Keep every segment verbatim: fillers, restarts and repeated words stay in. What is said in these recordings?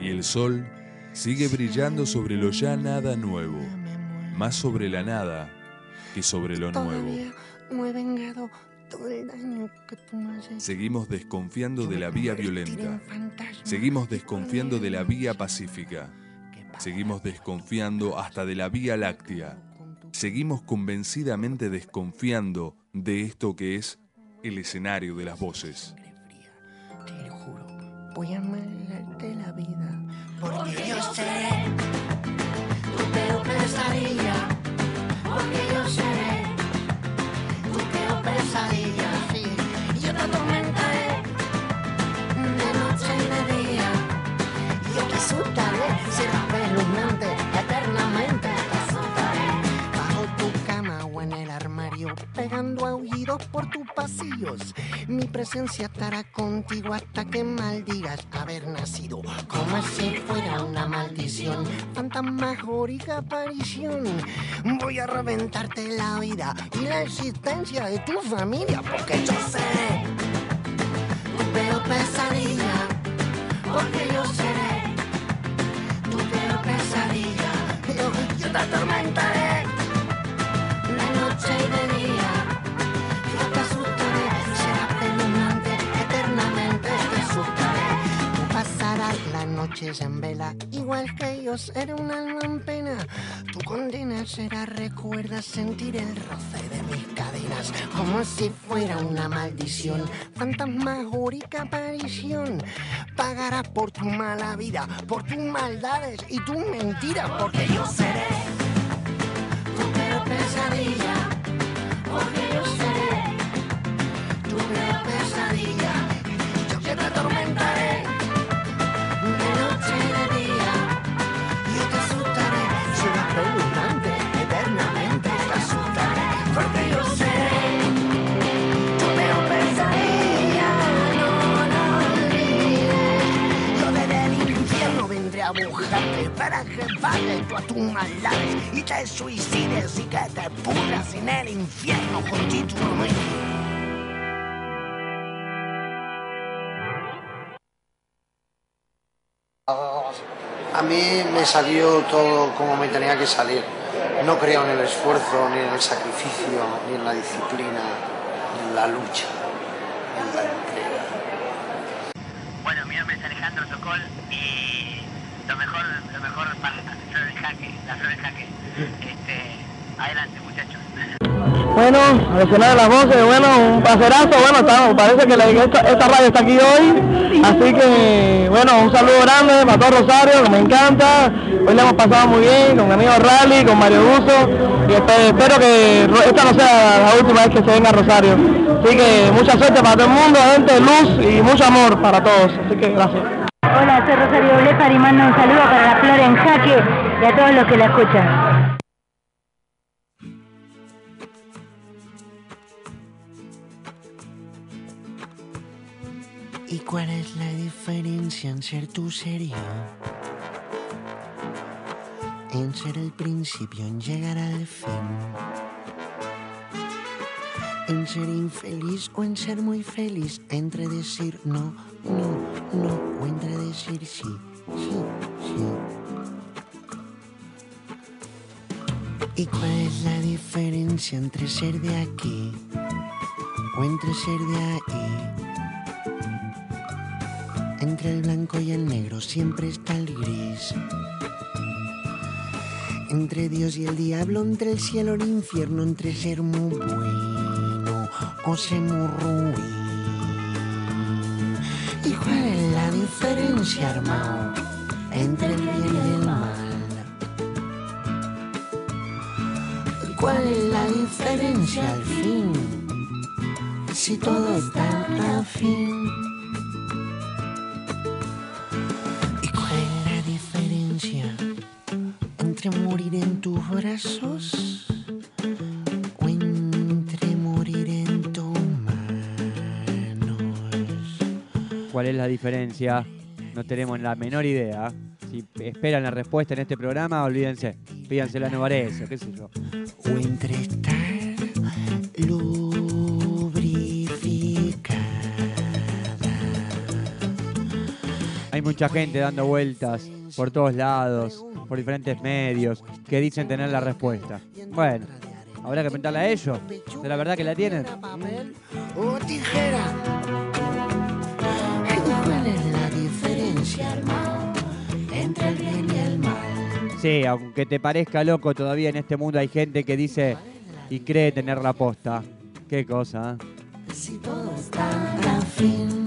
Y el sol sigue brillando sobre lo ya nada nuevo, más sobre la nada que sobre lo nuevo. No he vengado todo el daño que tú me has hecho. Seguimos desconfiando de la vía violenta. Seguimos desconfiando de la vía pacífica. Seguimos desconfiando hasta de la Vía Láctea. Seguimos convencidamente desconfiando de esto que es el escenario de las voces. Te lo juro, voy a amargarte la vida. Porque yo seré tu peor pesadilla. Porque yo seré tu peor pesadilla. Sí. Yo te atormentaré de noche y de día. Yo te asustaré, serás espeluznante eternamente. Te asustaré Bajo tu cama o en el armario, pegando aullidos por tus pasillos. Mi presencia estará contigo hasta que maldigas haber nacido, como si fuera una maldición, fantasmagórica aparición. Voy a reventarte la vida y la existencia de tu familia, porque yo seré tu peor pesadilla. Porque yo seré tu peor pesadilla. yo, yo te atormentaré De noche y de día. yo te asustaré, será espeluznante eternamente, te asustaré. Tú pasarás las noches en vela, igual que yo seré un alma en pena. Tu condena será, recuerda sentir el roce de mis cadenas, como si fuera una maldición, fantasmagórica aparición. Pagarás por tu mala vida, por tus maldades y tus mentiras, porque yo seré Tu peor pesadilla. Porque yo seré tu peor pesadilla. yo que te atormentaré. De noche y de día. Yo te asustaré, será espeluznante eternamente, te asustaré, porque yo seré Tu peor pesadilla. No lo olvides. yo desde el infierno vendré a buscarte para que pagues tú a tus maldades y te suicides y que te pudras en el infierno juntito a mí. A mí me salió todo como me tenía que salir. No creo en el esfuerzo, ni en el sacrificio, ni en la disciplina, ni en la lucha, ni en la entrega. Bueno, mi nombre es Alejandro Sokol y lo mejor, lo mejor para la flor en jaque, la flor en jaque. Este, adelante, muchachos. Bueno, a los de las voces, bueno, un placerazo, bueno, está, parece que la, esta, esta radio está aquí hoy, así que, bueno, un saludo grande para todo Rosario, que me encanta, hoy le hemos pasado muy bien, con mi amigo Rally, con Mario Buzo, y espero, espero que esta no sea la última vez que se venga a Rosario, así que mucha suerte para todo el mundo, gente, luz y mucho amor para todos, así que gracias. Hola, soy Rosario Blefar y mando un saludo para la flor en jaque y a todos los que la escuchan. ¿Y cuál es la diferencia en ser tú serio? En ser el principio, en llegar al fin. En ser infeliz o en ser muy feliz. Entre decir no, no, no. O entre decir sí, sí, sí. ¿Y cuál es la diferencia entre ser de aquí o entre ser de ahí? Entre el blanco y el negro siempre está el gris. Entre Dios y el diablo, entre el cielo y el infierno, entre ser muy bueno o ser muy ruin. ¿Y cuál es la diferencia, hermano, entre el bien y el mal? ¿Y cuál es la diferencia al fin? Si todo está al fin. Entre morir en tus brazos o entre morir en tus manos. ¿Cuál es la diferencia? No tenemos la menor idea. Si esperan la respuesta en este programa, olvídense. Pídansela a Novarese, qué sé yo. O entre estar lubrificada Hay mucha gente dando vueltas por todos lados, por diferentes medios, que dicen tener la respuesta. Bueno, habrá que preguntarle a ellos. ¿De la verdad que la tienen? Papel o tijera. ¿Cuál es la diferencia, hermano, entre el bien y el mal? Sí, aunque te parezca loco, todavía en este mundo hay gente que dice y cree tener la posta. Qué cosa, ¿eh? Si todo está al fin.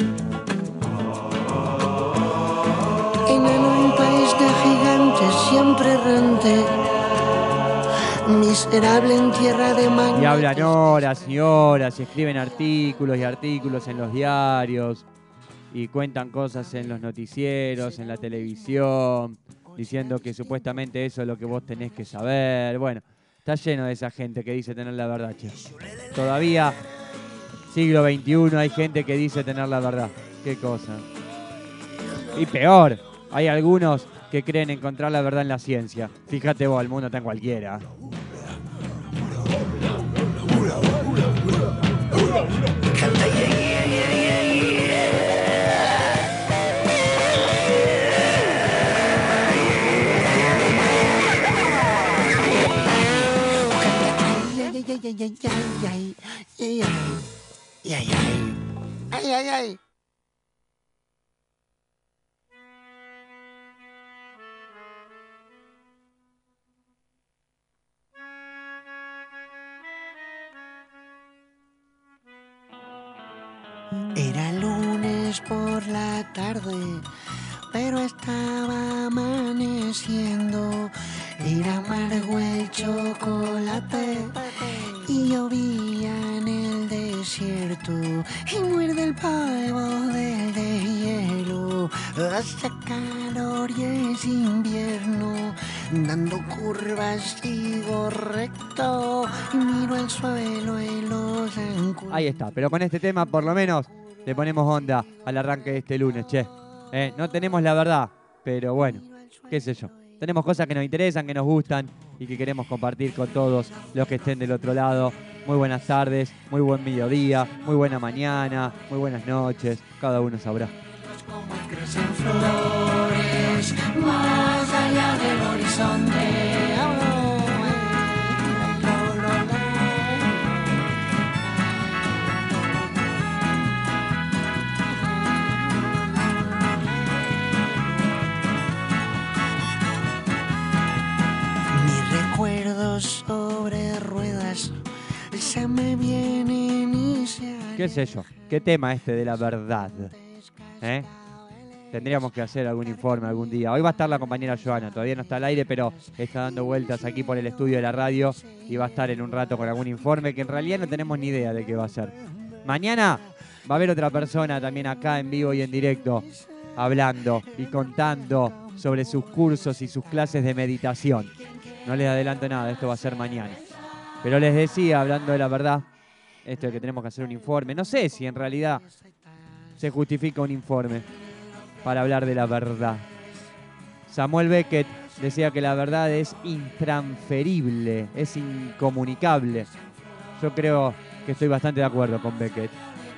En un país de gigantes siempre errante, miserable en tierra de magnates. Y hablan horas y horas, y escriben artículos y artículos en los diarios, y cuentan cosas en los noticieros, en la televisión, diciendo que supuestamente eso es lo que vos tenés que saber. Bueno, está lleno de esa gente que dice tener la verdad, che. Todavía, siglo veintiuno, hay gente que dice tener la verdad. Qué cosa. Y peor, hay algunos que creen encontrar la verdad en la ciencia. Fíjate vos, el mundo está en cualquiera. Ay, ay, ay. Era lunes por la tarde, pero estaba amaneciendo. Era amargo el chocolate y llovía en el desierto. Y muerde el polvo del deshielo. Hace calor y es invierno. Dando curvas sigo recto y miro al suelo y los encuentro. Ahí está, pero con este tema por lo menos le ponemos onda al arranque de este lunes, che. Eh, no tenemos la verdad, pero bueno, qué sé yo. Tenemos cosas que nos interesan, que nos gustan y que queremos compartir con todos los que estén del otro lado. Muy buenas tardes, muy buen mediodía, muy buena mañana, muy buenas noches. Cada uno sabrá. Crecen flores más allá del horizonte. Mis recuerdos sobre ruedas se me vienen y se... ¿Qué sé yo? ¿Qué tema este de la verdad? ¿Eh? Tendríamos que hacer algún informe algún día. Hoy va a estar la compañera Joana, todavía no está al aire, pero está dando vueltas aquí por el estudio de la radio y va a estar en un rato con algún informe que en realidad no tenemos ni idea de qué va a ser. Mañana va a haber otra persona también acá en vivo y en directo hablando y contando sobre sus cursos y sus clases de meditación. No les adelanto nada, esto va a ser mañana. Pero les decía, hablando de la verdad, esto de que tenemos que hacer un informe. No sé si en realidad se justifica un informe para hablar de la verdad. Samuel Beckett decía que la verdad es intransferible, es incomunicable. Yo creo que estoy bastante de acuerdo con Beckett.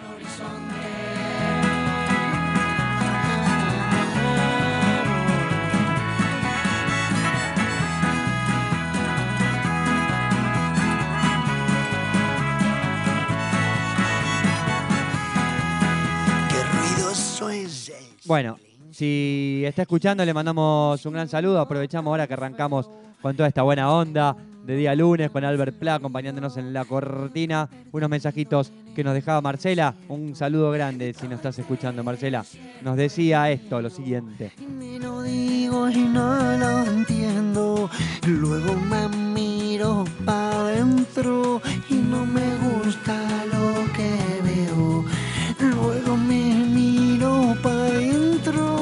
Bueno, si está escuchando, le mandamos un gran saludo. Aprovechamos ahora que arrancamos con toda esta buena onda de día lunes, con Albert Pla acompañándonos en la cortina. Unos mensajitos que nos dejaba Marcela. Un saludo grande si nos estás escuchando, Marcela. Nos decía esto, lo siguiente. Me lo digo y no lo entiendo. Luego me miro para adentro y no me gusta lo que veo. Luego me miro para adentro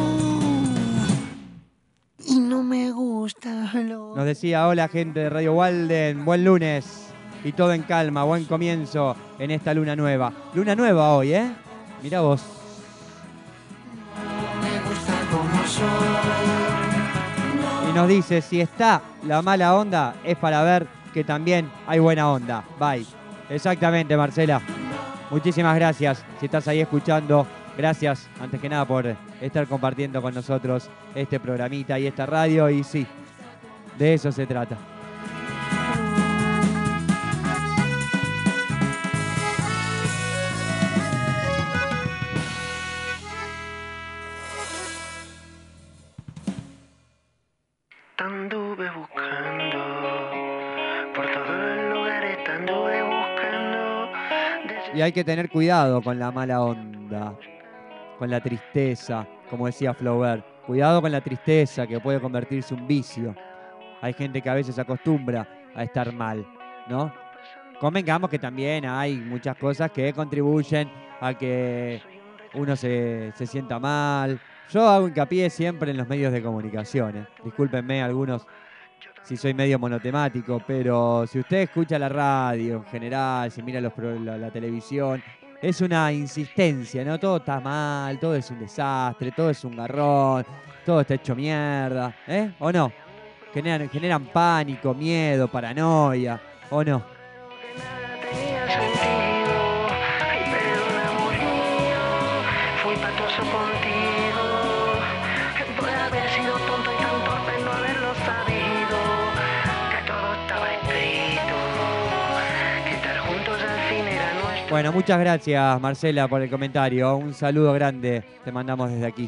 y no me gusta lo... Nos decía, hola gente de Radio Walden, buen lunes y todo en calma, buen comienzo en esta luna nueva. Luna nueva hoy, ¿eh? Mirá vos. No me gusta como soy. Y nos dice, si está la mala onda, es para ver que también hay buena onda. Bye. Exactamente, Marcela. Muchísimas gracias si estás ahí escuchando Gracias, antes que nada, por estar compartiendo con nosotros este programita y esta radio. Y sí, de eso se trata. Anduve buscando por todos los lugares, anduve buscando. Y hay que tener cuidado con la mala onda, con la tristeza, como decía Flaubert. Cuidado con la tristeza, que puede convertirse en un vicio. Hay gente que a veces se acostumbra a estar mal, ¿no? Convengamos que también hay muchas cosas que contribuyen a que uno se, se sienta mal. Yo hago hincapié siempre en los medios de comunicación. ¿eh? Discúlpenme algunos si soy medio monotemático, pero si usted escucha la radio en general, si mira los pro, la, la televisión, es una insistencia, ¿no? Todo está mal, todo es un desastre, todo es un garrón, todo está hecho mierda, ¿eh? ¿O no? Generan, generan pánico, miedo, paranoia, ¿o no? Bueno, muchas gracias, Marcela, por el comentario. Un saludo grande te mandamos desde aquí.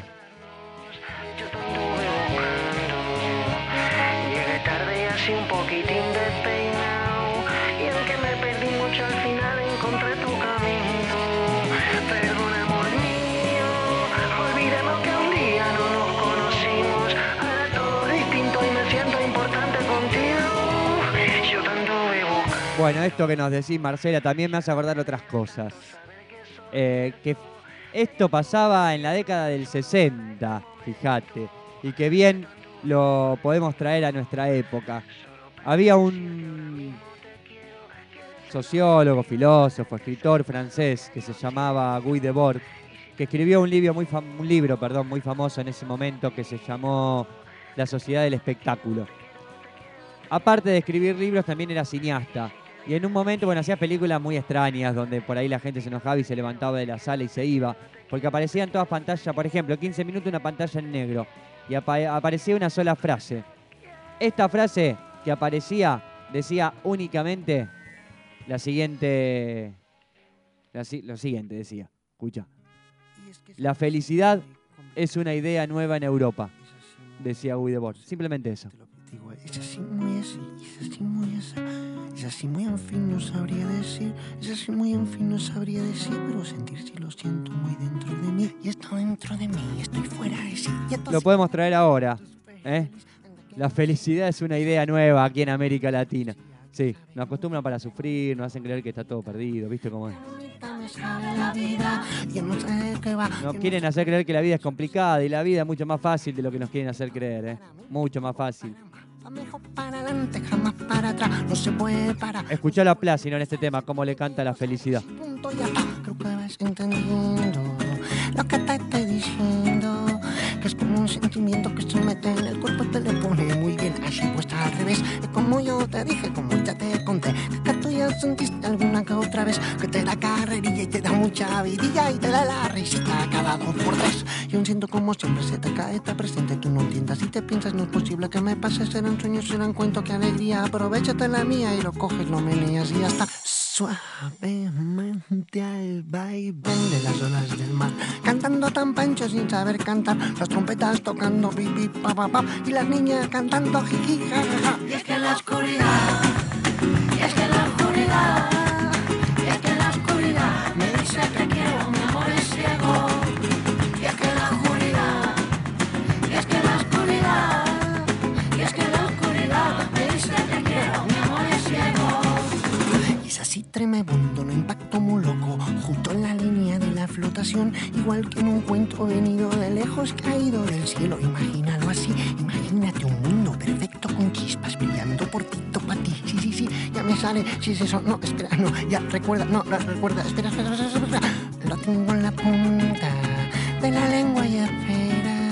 Llegué tarde y así un poquitín despeinado, y aunque me perdí mucho al final encontré tu camino. Perdón, amor mío, olvidemos que un día no nos conocimos. Ahora todo distinto y me siento importante contigo. Yo tanto bebo. Bueno, esto que nos decís, Marcela, también me hace acordar otras cosas. Eh, que esto pasaba en la década del sesenta, fíjate, y que bien lo podemos traer a nuestra época. Había un sociólogo, filósofo, escritor francés que se llamaba Guy Debord, que escribió un libro muy, fam- un libro, perdón, muy famoso en ese momento que se llamó La Sociedad del Espectáculo. Aparte de escribir libros, también era cineasta. Y en un momento, bueno, hacía películas muy extrañas donde por ahí la gente se enojaba y se levantaba de la sala y se iba. Porque aparecían todas pantallas, por ejemplo, quince minutos una pantalla en negro. Y apa- aparecía una sola frase. Esta frase que aparecía decía únicamente la siguiente... La, si- lo siguiente decía, escucha. La felicidad es una idea nueva en Europa, decía Guy Debord. Simplemente eso. Es así muy así, es así muy así, es así muy en fin, no sabría decir, es así muy en fin, no sabría decir, pero sentir si lo siento muy dentro de mí, y esto dentro de mí, estoy fuera de sí. Lo podemos traer ahora, ¿eh? La felicidad es una idea nueva aquí en América Latina. Sí, nos acostumbran para sufrir, nos hacen creer que está todo perdido, ¿viste cómo es? Nos quieren hacer creer que la vida es complicada y la vida es mucho más fácil de lo que nos quieren hacer creer, ¿eh? Mucho más fácil. Para adelante, jamás para atrás, no se puede parar. Escuchalo a Plácido en este tema, cómo le canta la felicidad. Punto ya está, creo que vas entendiendo lo que te estoy diciendo, que es como un sentimiento que se mete en el cuerpo, te le pone muy bien, así puesta al revés. Es como yo te dije, como ya te conté, que tú ya sentiste alguna que otra vez, que te da carrerilla y te da mucha vidilla y te da la risita cada dos por tres. Y aún siento como siempre se te cae, está presente, tú no entiendas. Si te piensas no es posible que me pase, serán sueños, serán cuentos, qué alegría. Aprovechate la mía y lo coges, lo meneas y ya está. Suavemente al vaivén de las olas del mar, cantando tan pancho sin saber cantar, las trompetas tocando pipi pa pa pa y las niñas cantando jiji ja ja ja. Y es que la oscuridad, y es que la oscuridad, y es que la oscuridad me dice que quiero, mi amor es ciego. Y es que la oscuridad, y es que la oscuridad, y es que la oscuridad me dice que quiero, mi amor es ciego. Es así tremebundo, un impacto muy loco, justo en la línea de la flotación, igual que en un cuento venido de lejos, caído del cielo. Imagínalo así, imagínate un mundo perfecto con chispas brillando por ti, para ti. Sí, sí, sí, ya me sale, sí es eso, no, espera, no, ya recuerda, no, recuerda, espera, espera, espera, espera, lo tengo en la punta de la lengua y espera.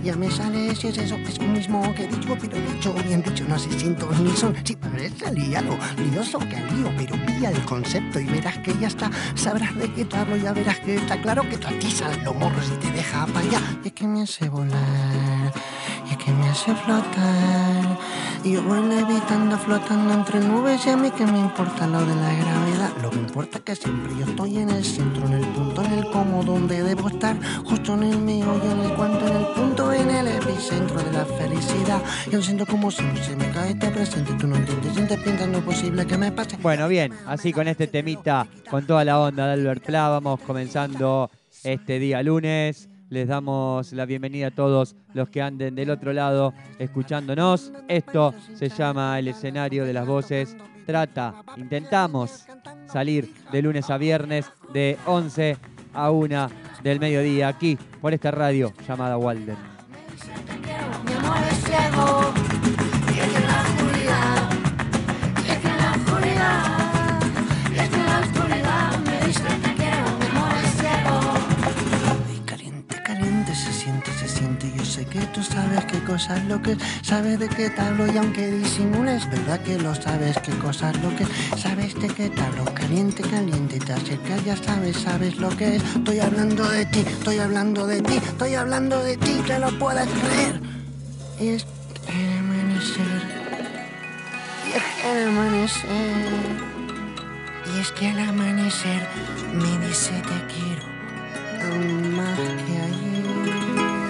Ya me sale si es eso, es lo mismo que dicho, pero dicho, bien dicho, no sé siento ni son. Sí, parece liado, lioso que lío, pero pilla el concepto y verás que ya está. Sabrás de qué te hablo, ya verás que está claro que tú atizas los morros y te deja para allá. Y es que me hace volar, y es que me hace flotar. Y yo voy levitando, flotando entre nubes y a mí que me importa lo de la gravedad. Lo que importa es que siempre yo estoy en el centro, en el punto, en el cómo, donde debo estar. Justo en el meollo, en el cuanto, en el punto, en el epicentro de la felicidad. Yo siento como si se me cae este presente. Tú no entiendes, sientes, piensas lo posible que me pase. Bueno, bien, así con este temita, con toda la onda de Albert Pla, vamos comenzando este día lunes. Les damos la bienvenida a todos los que anden del otro lado escuchándonos. Esto se llama El Escenario de las Voces. Trata, intentamos salir de lunes a viernes de once a una del mediodía aquí por esta radio llamada Walden. Mi amor es ciego, y es que en la oscuridad, y es que en la oscuridad, y es que en la oscuridad me dice te quiero, mi amor es ciego. Y caliente, caliente se siente, se siente. Yo sé que tú sabes qué cosas lo que es, sabes de qué te hablo y aunque disimules, verdad que lo sabes qué cosas lo que es, sabes de qué te hablo. Caliente, caliente, te acercas, ya sabes, sabes lo que es. Estoy hablando de ti, estoy hablando de ti, estoy hablando de ti, te lo puedes creer. Y es que el amanecer, y es que el amanecer, y es que al amanecer me dice te quiero, aún más que ayer.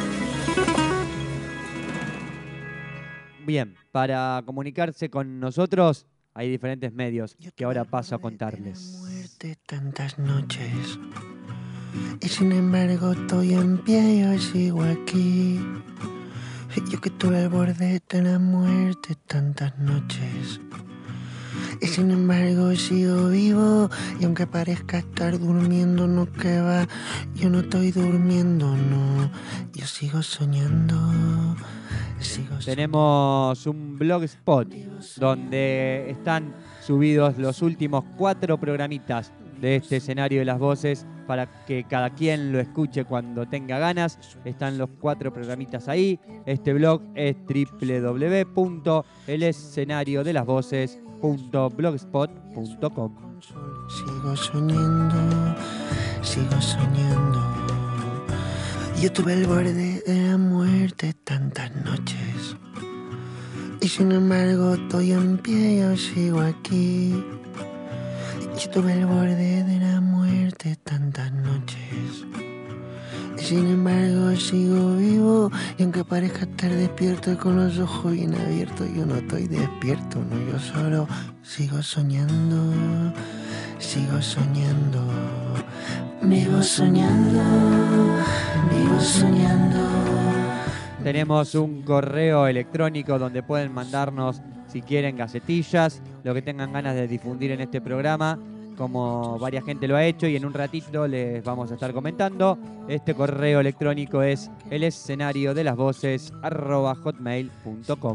Bien, para comunicarse con nosotros hay diferentes medios que ahora paso a contarles. Muerte tantas noches, y sin embargo estoy en pie, yo sigo aquí. Yo que tuve al borde de la muerte tantas noches, y sin embargo sigo vivo. Y aunque parezca estar durmiendo, no que va, yo no estoy durmiendo, no. Yo sigo soñando, sigo soñando. Tenemos un blogspot donde están subidos los últimos cuatro programitas de este Escenario de las Voces para que cada quien lo escuche cuando tenga ganas. Están los cuatro programitas ahí. Este blog es doble u doble u doble u punto el escenario de las voces punto blogspot punto com. Sigo soñando, sigo soñando. Yo tuve el borde de la muerte tantas noches, y sin embargo estoy en pie, yo sigo aquí. Yo tuve el borde de la muerte tantas noches, y sin embargo sigo vivo. Y aunque parezca estar despierto y con los ojos bien abiertos, yo no estoy despierto, no, yo solo sigo soñando, sigo soñando. Vivo soñando, vivo soñando. Tenemos un correo electrónico donde pueden mandarnos, si quieren, gacetillas, lo que tengan ganas de difundir en este programa, como varias gente lo ha hecho, y en un ratito les vamos a estar comentando. Este correo electrónico es el escenario de las voces arroba hotmail punto com.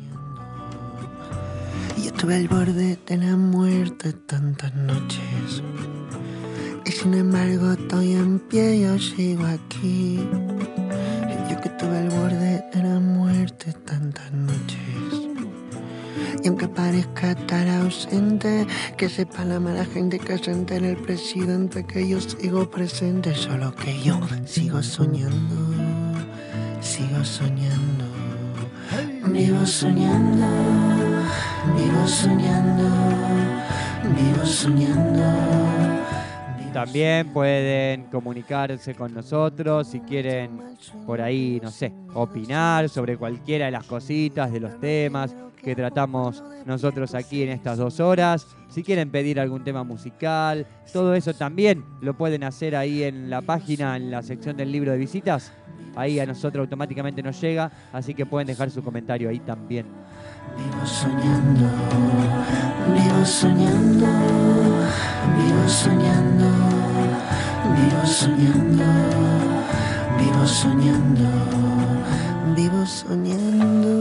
Yo estuve al borde de la muerte tantas noches, y sin embargo estoy en pie, yo sigo aquí. Yo que estuve al borde de la muerte tantas noches, y aunque parezca estar ausente, que sepa la mala gente que se entera el presidente que yo sigo presente. Solo que yo sigo soñando, sigo soñando. Vivo soñando, vivo soñando, vivo soñando. También pueden comunicarse con nosotros si quieren por ahí, no sé, opinar sobre cualquiera de las cositas, de los temas que tratamos nosotros aquí en estas dos horas. Si quieren pedir algún tema musical, todo eso también lo pueden hacer ahí en la página, en la sección del libro de visitas. Ahí a nosotros automáticamente nos llega, así que pueden dejar su comentario ahí también. Vivo soñando, vivo soñando, vivo soñando, vivo soñando, vivo soñando, vivo soñando,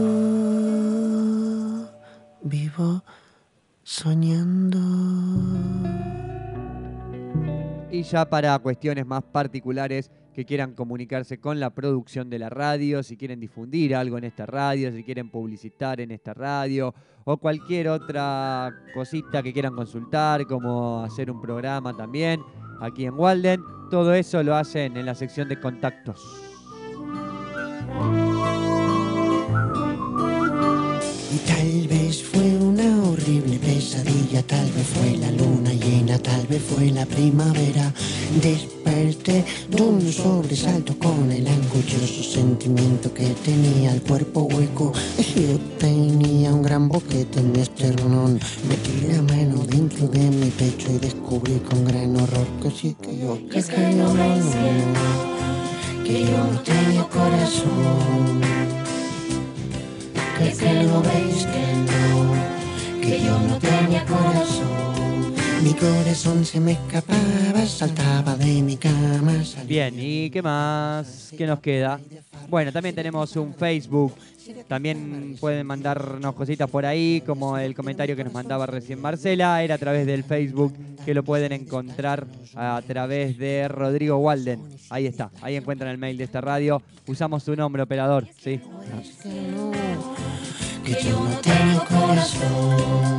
vivo soñando. Y ya para cuestiones más particulares, que quieran comunicarse con la producción de la radio, si quieren difundir algo en esta radio, si quieren publicitar en esta radio o cualquier otra cosita que quieran consultar, como hacer un programa también aquí en Walden. Todo eso lo hacen en la sección de contactos. Y tal vez fue una horrible pesadilla, tal vez fue la luna llena, tal vez fue la primavera. Desperté de un sobresalto con el angustioso sentimiento que tenía el cuerpo hueco. Yo tenía un gran boquete en mi esternón. Metí la mano dentro de mi pecho y descubrí con gran horror que sí que yo, que, es que no veis que, que yo no tenía corazón. Que, que no veis que no, que yo no tenía corazón. Mi corazón se me escapaba, saltaba de mi cama. Bien, ¿y qué más? ¿Qué nos queda? Bueno, también tenemos un Facebook. También pueden mandarnos cositas por ahí, como el comentario que nos mandaba recién Marcela. Era a través del Facebook, que lo pueden encontrar a través de Rodrigo Walden. Ahí está, ahí encuentran el mail de esta radio. Usamos su nombre, operador, ¿sí? Que yo no tengo corazón,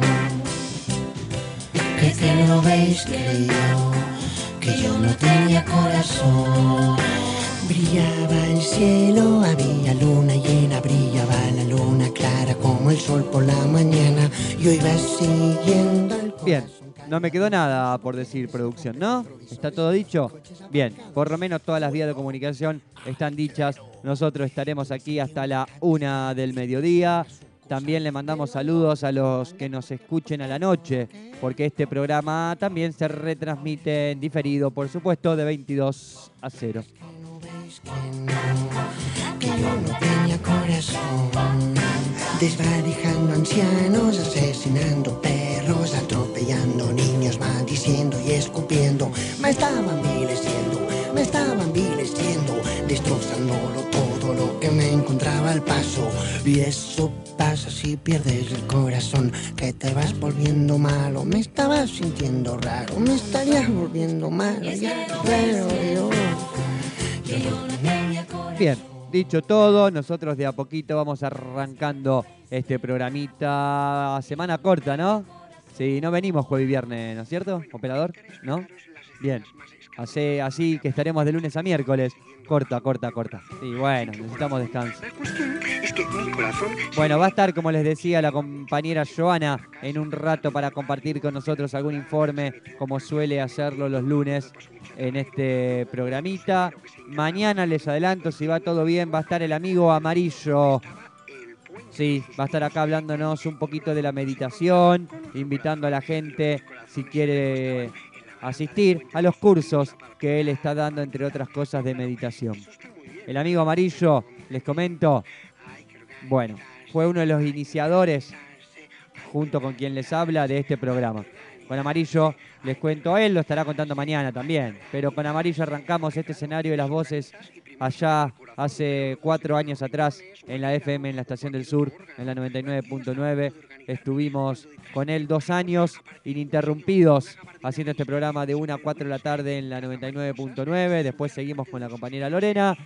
que, que no veis que yo, que yo no tenía corazón. Brillaba el cielo, había luna llena, brillaba la luna clara como el sol por la mañana. Yo iba siguiendo el corazón. Bien, no me quedó nada por decir, producción, ¿no? ¿Está todo dicho? Bien, por lo menos todas las vías de comunicación están dichas. Nosotros estaremos aquí hasta la una del mediodía. También le mandamos saludos a los que nos escuchen a la noche, porque este programa también se retransmite en diferido, por supuesto, de veintidós a cero. Que yo no tenía corazón, desvalijando ancianos, asesinando perros, atropellando niños, maldiciendo y escupiendo. Me estaban vileciendo, me estaban vileciendo, destrozándolo todo lo que me encontraba al paso. Y eso pasa si pierdes el corazón, que te vas volviendo malo. Me estaba sintiendo raro, me estaría volviendo malo. Ya creo yo. Bien, dicho todo, nosotros de a poquito vamos arrancando este programita. Semana corta, ¿no? Sí, no venimos jueves y viernes, ¿no es cierto, operador? ¿No? Bien, así, así que estaremos de lunes a miércoles. Corta, corta, corta. Y bueno, necesitamos descanso. Es que mi corazón... Bueno, va a estar, como les decía, la compañera Joana en un rato para compartir con nosotros algún informe, como suele hacerlo los lunes en este programita. Mañana, les adelanto, si va todo bien, va a estar el amigo Amarillo. Sí, va a estar acá hablándonos un poquito de la meditación, invitando a la gente, si quiere asistir a los cursos que él está dando, entre otras cosas, de meditación. El amigo Amarillo, les comento, bueno, fue uno de los iniciadores, junto con quien les habla, de este programa. Con Amarillo, les cuento, él lo estará contando mañana también, pero con Amarillo arrancamos este escenario de las voces allá hace cuatro años atrás en la F M, en la Estación del Sur, en la noventa y nueve punto nueve. Estuvimos con él dos años ininterrumpidos haciendo este programa de una a cuatro de la tarde en la noventa y nueve punto nueve. Después seguimos con la compañera Lorena.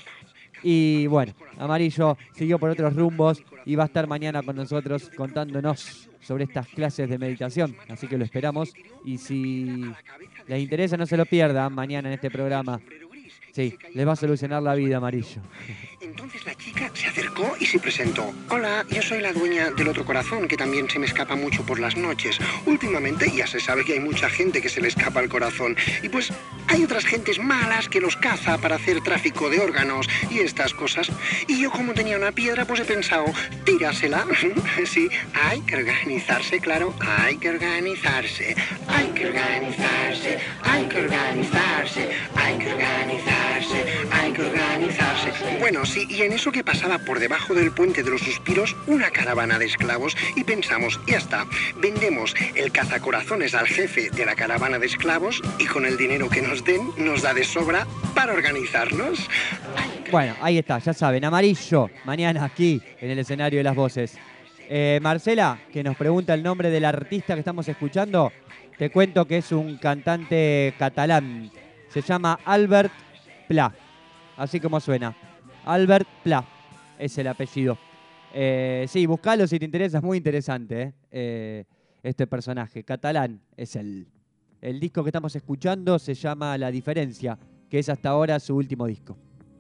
Y bueno, Amarillo siguió por otros rumbos y va a estar mañana con nosotros contándonos sobre estas clases de meditación. Así que lo esperamos. Y si les interesa, no se lo pierdan mañana en este programa. Sí, les va a solucionar la vida, Amarillo. Entonces la chica se acercó y se presentó. Hola, yo soy la dueña del otro corazón, que también se me escapa mucho por las noches. Últimamente ya se sabe que hay mucha gente que se le escapa el corazón. Y pues hay otras gentes malas que los caza para hacer tráfico de órganos y estas cosas. Y yo, como tenía una piedra, pues he pensado, tírasela. Sí, hay que organizarse, claro, hay que organizarse. Hay que organizarse, hay que organizarse, hay que organizarse. Hay que organizarse. Bueno, sí, y en eso que pasaba por debajo del puente de los suspiros una caravana de esclavos y pensamos, ya está, vendemos el cazacorazones al jefe de la caravana de esclavos y con el dinero que nos den nos da de sobra para organizarnos. Bueno, ahí está, ya saben, Amarillo, mañana aquí en el escenario de las voces. Eh, Marcela, que nos pregunta el nombre del artista que estamos escuchando, te cuento que es un cantante catalán. Se llama Albert Pla. así como suena. Albert Pla es el apellido. Eh, sí, buscalo si te interesa, es muy interesante eh, eh, este personaje. Catalán es el, el disco que estamos escuchando, se llama La Diferencia, que es hasta ahora su último disco.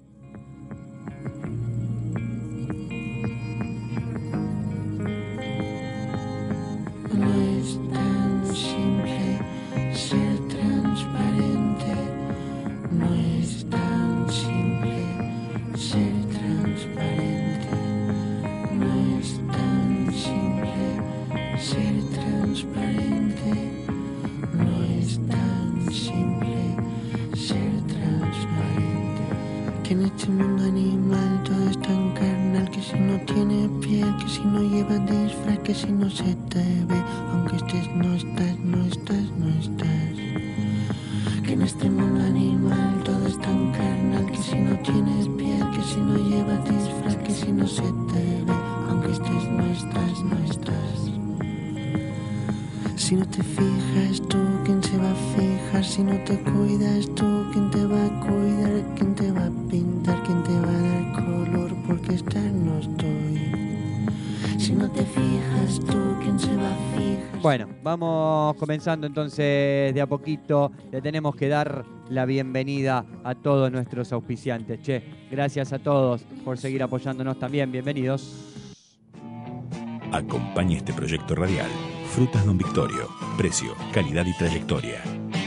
No es tan simple ser transparente, no es tan simple ser transparente, no es tan simple ser transparente, no es tan simple ser transparente. Que en este mundo animal todo es tan carnal, que si no tiene piel, que si no lleva disfraz, que si no se te ve, aunque estés, no estás, no estás, no estás. Que en este mundo animal todo es tan carnal, que si no tienes piel, que si no lleva disfraz, que si no se te ve, aunque estés, no estás, no estás. Si no te fijas tú, ¿quién se va a fijar? Si no te cuidas tú, ¿quién te va a cuidar? ¿Quién te va a pintar? ¿Quién te va a dar color? Porque estar no estoy. Si no te fijas tú, ¿quién se va a fijar? Bueno, vamos comenzando entonces de a poquito. Le tenemos que dar la bienvenida a todos nuestros auspiciantes. Che, gracias a todos por seguir apoyándonos también. Bienvenidos. Acompaña este proyecto radial. Frutas Don Victorio. Precio, calidad y trayectoria.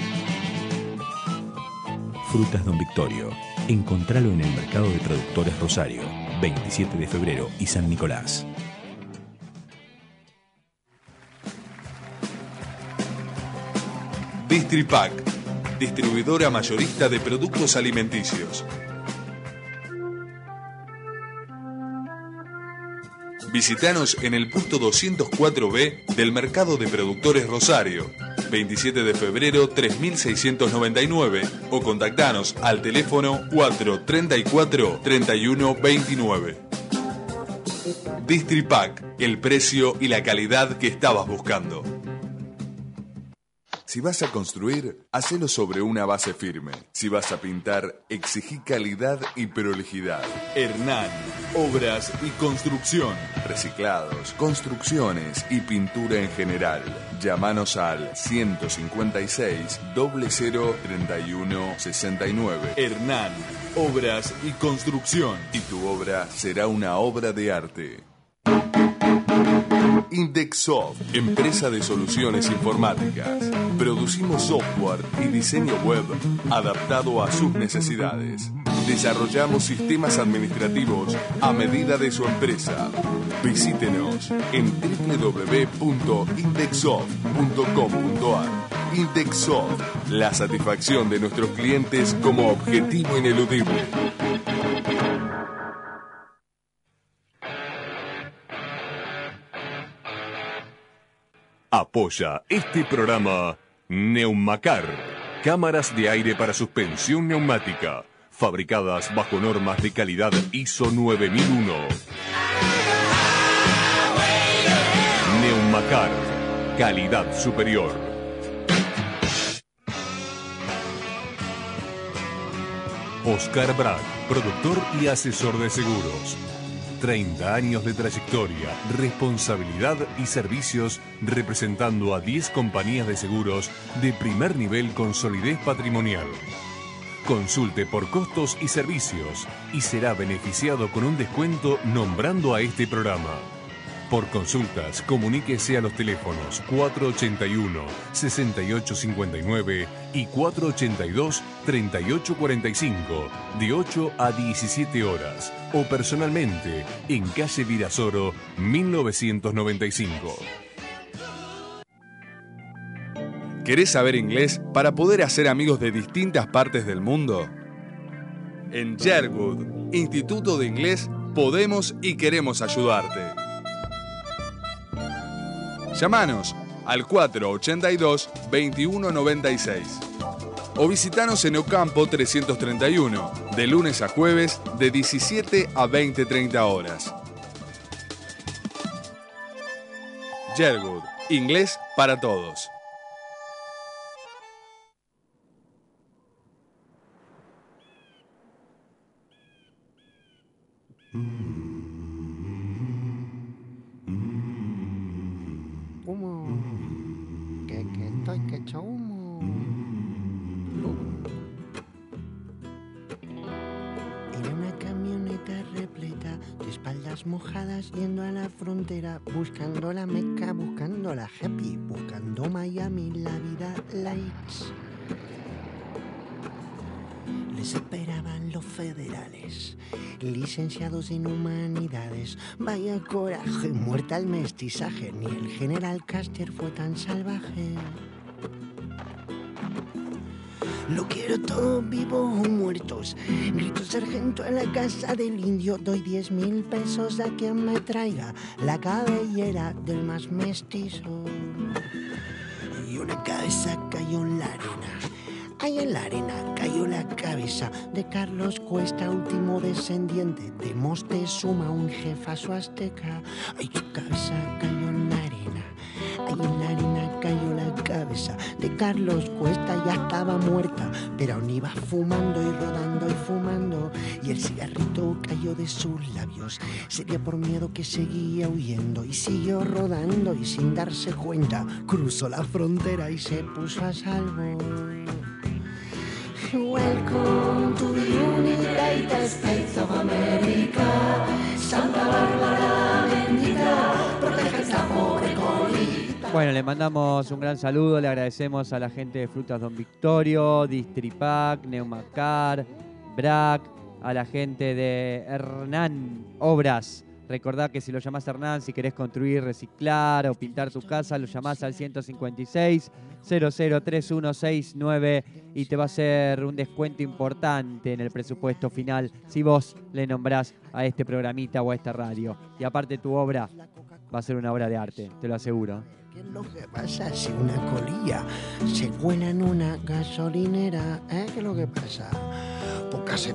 Frutas Don Victorio. Encontralo en el Mercado de Productores Rosario, veintisiete de febrero y San Nicolás. Distripac, distribuidora mayorista de productos alimenticios. Visítanos en el puesto doscientos cuatro B del Mercado de Productores Rosario, veintisiete de febrero tres mil seiscientos noventa y nueve, o contactanos al teléfono cuatro treinta y cuatro treinta y uno veintinueve. Distripac, el precio y la calidad que estabas buscando. Si vas a construir, hacelo sobre una base firme. Si vas a pintar, exigí calidad y prolijidad. Hernán, obras y construcción. Reciclados, construcciones y pintura en general. Llámanos al ciento cincuenta y seis, cero cero, treinta y uno, sesenta y nueve. Hernán, obras y construcción. Y tu obra será una obra de arte. Indexsoft, empresa de soluciones informáticas. Producimos software y diseño web adaptado a sus necesidades. Desarrollamos sistemas administrativos a medida de su empresa. Visítenos en doble u doble u doble u punto indexsoft punto com punto a r. Indexsoft, la satisfacción de nuestros clientes como objetivo ineludible. Apoya este programa Neumacar, cámaras de aire para suspensión neumática, fabricadas bajo normas de calidad I S O nueve mil uno. Neumacar, calidad superior. Oscar Brad, productor y asesor de seguros. treinta años de trayectoria, responsabilidad y servicios representando a diez compañías de seguros de primer nivel con solidez patrimonial. Consulte por costos y servicios y será beneficiado con un descuento nombrando a este programa. Por consultas, comuníquese a los teléfonos cuatro ochenta y uno, sesenta y ocho cincuenta y nueve y cuatro ochenta y dos, treinta y ocho cuarenta y cinco, de ocho a diecisiete horas, o personalmente en calle Virasoro, mil novecientos noventa y cinco. ¿Querés saber inglés para poder hacer amigos de distintas partes del mundo? En Sherwood, Instituto de Inglés, podemos y queremos ayudarte. Llámanos al cuatro ochenta y dos, veintiuno noventa y seis o visitanos en Ocampo trescientos treinta y uno, de lunes a jueves de diecisiete a veinte treinta horas. Sherwood, inglés para todos. hecho humo. Era una camioneta repleta de espaldas mojadas yendo a la frontera, buscando la Meca, buscando la happy, buscando Miami, la vida lights. Les esperaban los federales, licenciados en humanidades. Vaya coraje, muerta el mestizaje, ni el general Custer fue tan salvaje. Lo quiero todo vivo o muertos. Grito sargento en la casa del indio. Doy diez mil pesos a quien me traiga la cabellera del más mestizo. Y una cabeza cayó en la arena. Ahí en la arena cayó la cabeza de Carlos Cuesta, último descendiente de Moctezuma, un jefazo azteca. Ay, su cabeza cayó en la arena. Ahí en la arena cayó la cabeza de Carlos Cuesta, ya estaba muerta, pero aún iba fumando y rodando y fumando. Y el cigarrito cayó de sus labios. Sería por miedo que seguía huyendo y siguió rodando y sin darse cuenta cruzó la frontera y se puso a salvo. Welcome to the United States of America. Santa Bárbara bendita, protege esta pobre colita. Bueno, le mandamos un gran saludo, le agradecemos a la gente de Frutas Don Victorio, Distripac, Neumacar, Brac, a la gente de Hernán Obras. Recordá que si lo llamás Hernán, si querés construir, reciclar o pintar tu casa, lo llamás al ciento cincuenta y seis, cero cero tres uno seis nueve y te va a hacer un descuento importante en el presupuesto final si vos le nombrás a este programita o a esta radio. Y aparte tu obra va a ser una obra de arte, te lo aseguro. ¿Qué es lo que pasa si una colilla se cuela en una gasolinera? ¿Eh? ¿Qué es lo que pasa? Porque se...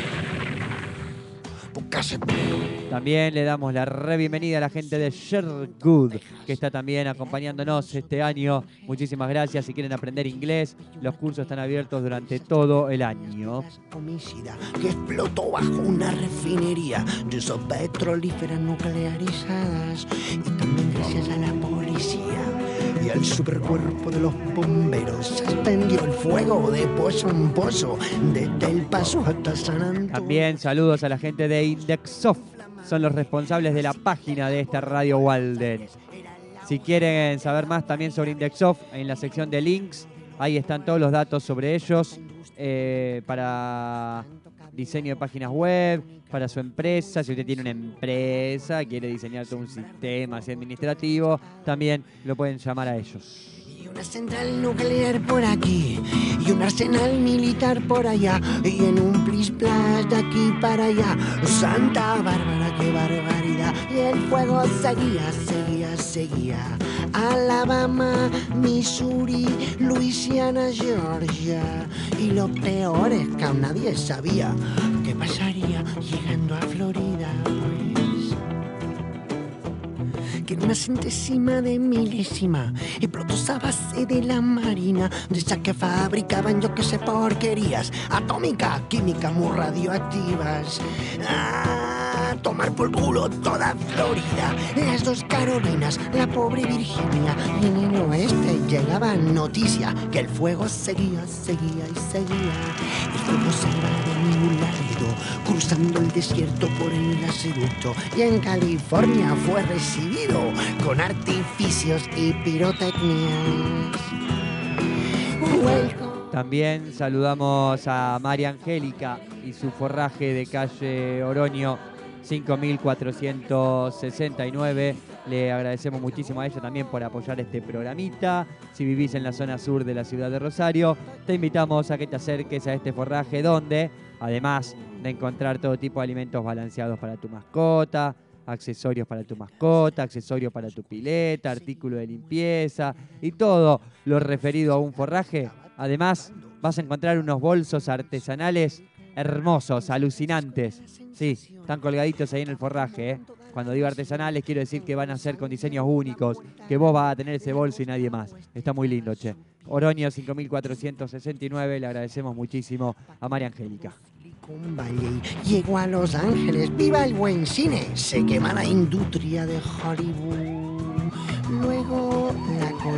También le damos la re bienvenida a la gente de Shergood, que está también acompañándonos este año. Muchísimas gracias. Si quieren aprender inglés, los cursos están abiertos durante todo el año. Homicida que explotó bajo una refinería de esas petrolíferas nuclearizadas. Y también gracias a la policía y al supercuerpo de los bomberos se extendió el fuego de pozo en pozo desde El Paso hasta San Antonio. También saludos a la gente de Indexoft, son los responsables de la página de esta Radio Walden. Si quieren saber más también sobre Indexoft, en la sección de links, ahí están todos los datos sobre ellos, eh, para diseño de páginas web, para su empresa. Si usted tiene una empresa, quiere diseñar todo un sistema así administrativo, también lo pueden llamar a ellos. Una central nuclear por aquí y un arsenal militar por allá, y en un plis plas de aquí para allá. Santa Bárbara, qué barbaridad. Y el fuego seguía, seguía, seguía. Alabama, Missouri, Luisiana, Georgia. Y lo peor es que aún nadie sabía qué pasaría llegando a Florida, pues. Que en una centésima de milésima explotó esa base de la marina, de esas que fabricaban yo que sé porquerías atómicas, químicas muy radioactivas. Ah, tomar por culo toda Florida, las dos Carolinas, la pobre Virginia. Y en el oeste llegaba noticia que el fuego seguía, seguía y seguía. El fuego se iba de ningún lado, cruzando el desierto por el gasoducto, y en California fue recibido con artificios y pirotecnias. Welcome. También saludamos a María Angélica y su forraje de calle Oroño cinco mil cuatrocientos sesenta y nueve. Le agradecemos muchísimo a ella también por apoyar este programita. Si vivís en la zona sur de la ciudad de Rosario, te invitamos a que te acerques a este forraje donde, además de encontrar todo tipo de alimentos balanceados para tu mascota, accesorios para tu mascota, accesorios para tu pileta, artículos de limpieza y todo lo referido a un forraje, además vas a encontrar unos bolsos artesanales hermosos, alucinantes. Sí, están colgaditos ahí en el forraje, ¿eh? Cuando digo artesanales quiero decir que van a ser con diseños únicos, que vos vas a tener ese bolso y nadie más. Está muy lindo, che. Oroño cinco mil cuatrocientos sesenta y nueve, le agradecemos muchísimo a María Angélica. Valley llegó a Los Ángeles, viva el buen cine, se quema la industria de Hollywood. Luego la colilla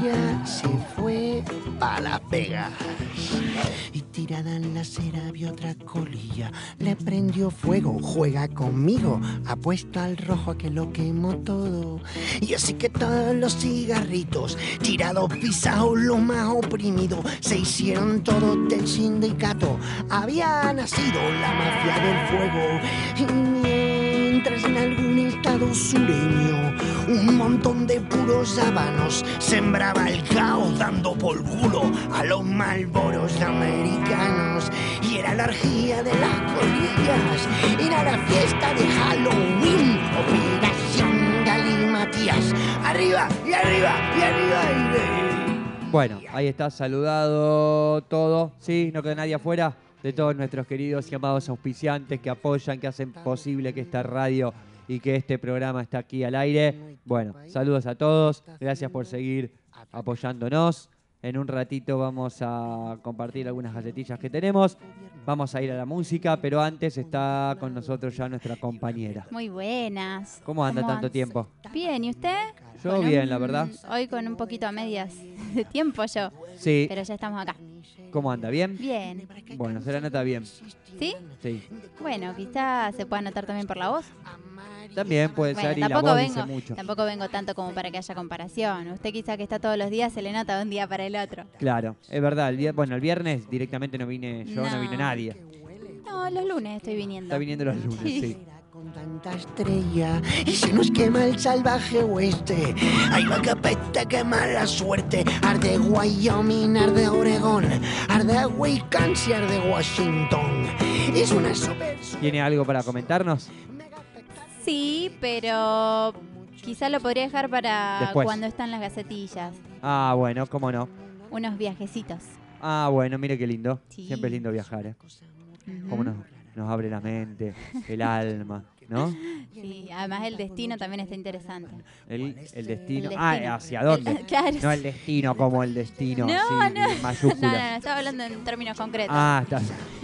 ella se fue pa' Las Vegas. Y tirada en la acera vio otra colilla, le prendió fuego, juega conmigo, apuesta al rojo a que lo quemó todo. Y así que todos los cigarritos, tirados, pisados, los más oprimidos, se hicieron todos del sindicato. Había nacido la mafia del fuego. Y mientras en algún estado sureño un montón de puros habanos sembraba el caos dando por culo a los malboros americanos. Y era la orgía de las colillas, era la fiesta de Halloween, Operación Galimatías, arriba y arriba y arriba y... Bueno, ahí está saludado todo, sí, no queda nadie afuera, de todos nuestros queridos y amados auspiciantes que apoyan, que hacen posible que esta radio y que este programa esté aquí al aire. Bueno, saludos a todos, gracias por seguir apoyándonos. En un ratito vamos a compartir algunas galletillas que tenemos. Vamos a ir a la música, pero antes está con nosotros ya nuestra compañera. Muy buenas. ¿Cómo anda ¿Cómo tanto ans- tiempo? Bien, ¿y usted? Yo Con bien, un- la verdad. Hoy con un poquito a medias de tiempo yo. Sí. Pero ya estamos acá. ¿Cómo anda? ¿Bien? Bien. Bueno, se la nota bien. ¿Sí? Sí. Bueno, quizás se pueda notar también por la voz. También puede Bueno, ser y la tampoco voz vengo, dice mucho. tampoco vengo tanto como para que haya comparación. Usted quizá que está todos los días se le nota de un día para el otro. Claro, es verdad. El vier- bueno, el viernes directamente no vine yo, no, No. vino nadie. No, los lunes estoy viniendo. Está viniendo los lunes, sí. Con tanta estrella y se nos quema el salvaje oeste. Hay la capeta que mala suerte. Arde Wyoming, arde Oregón, arde Wisconsin, arde Washington. Es una super... ¿Tiene algo para comentarnos? Sí, pero quizá lo podría dejar para Después. cuando están las gacetillas. Ah, bueno, cómo no. Unos viajecitos. Ah, bueno, mire qué lindo. Sí. Siempre es lindo viajar, ¿eh? Ujú. Cómo nos, nos abre la mente, el alma, ¿no? Sí, además el destino también está interesante. El, el destino. El Ah, destino. ¿hacia dónde? El- claro. No el destino como el destino, No, sí, no. en mayúsculas. No, no, no, estaba hablando en términos concretos. Ah, está.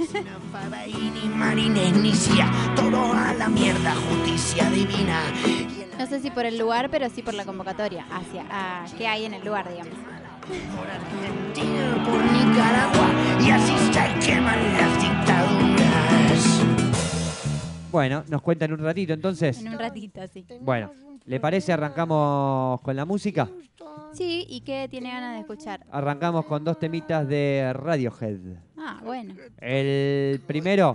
Ni marines ni cia, todo a la mierda, justicia divina. No sé si por el lugar, pero sí por la convocatoria. Hacia, ah, ¿qué hay en el lugar, digamos? Por Argentina, por Nicaragua, y así se queman las dictaduras. Bueno, nos cuentan un ratito entonces. En un ratito, sí. Bueno, ¿le parece arrancamos con la música? Sí, ¿y qué tiene ganas de escuchar? Arrancamos con dos temitas de Radiohead. Ah, bueno. El primero,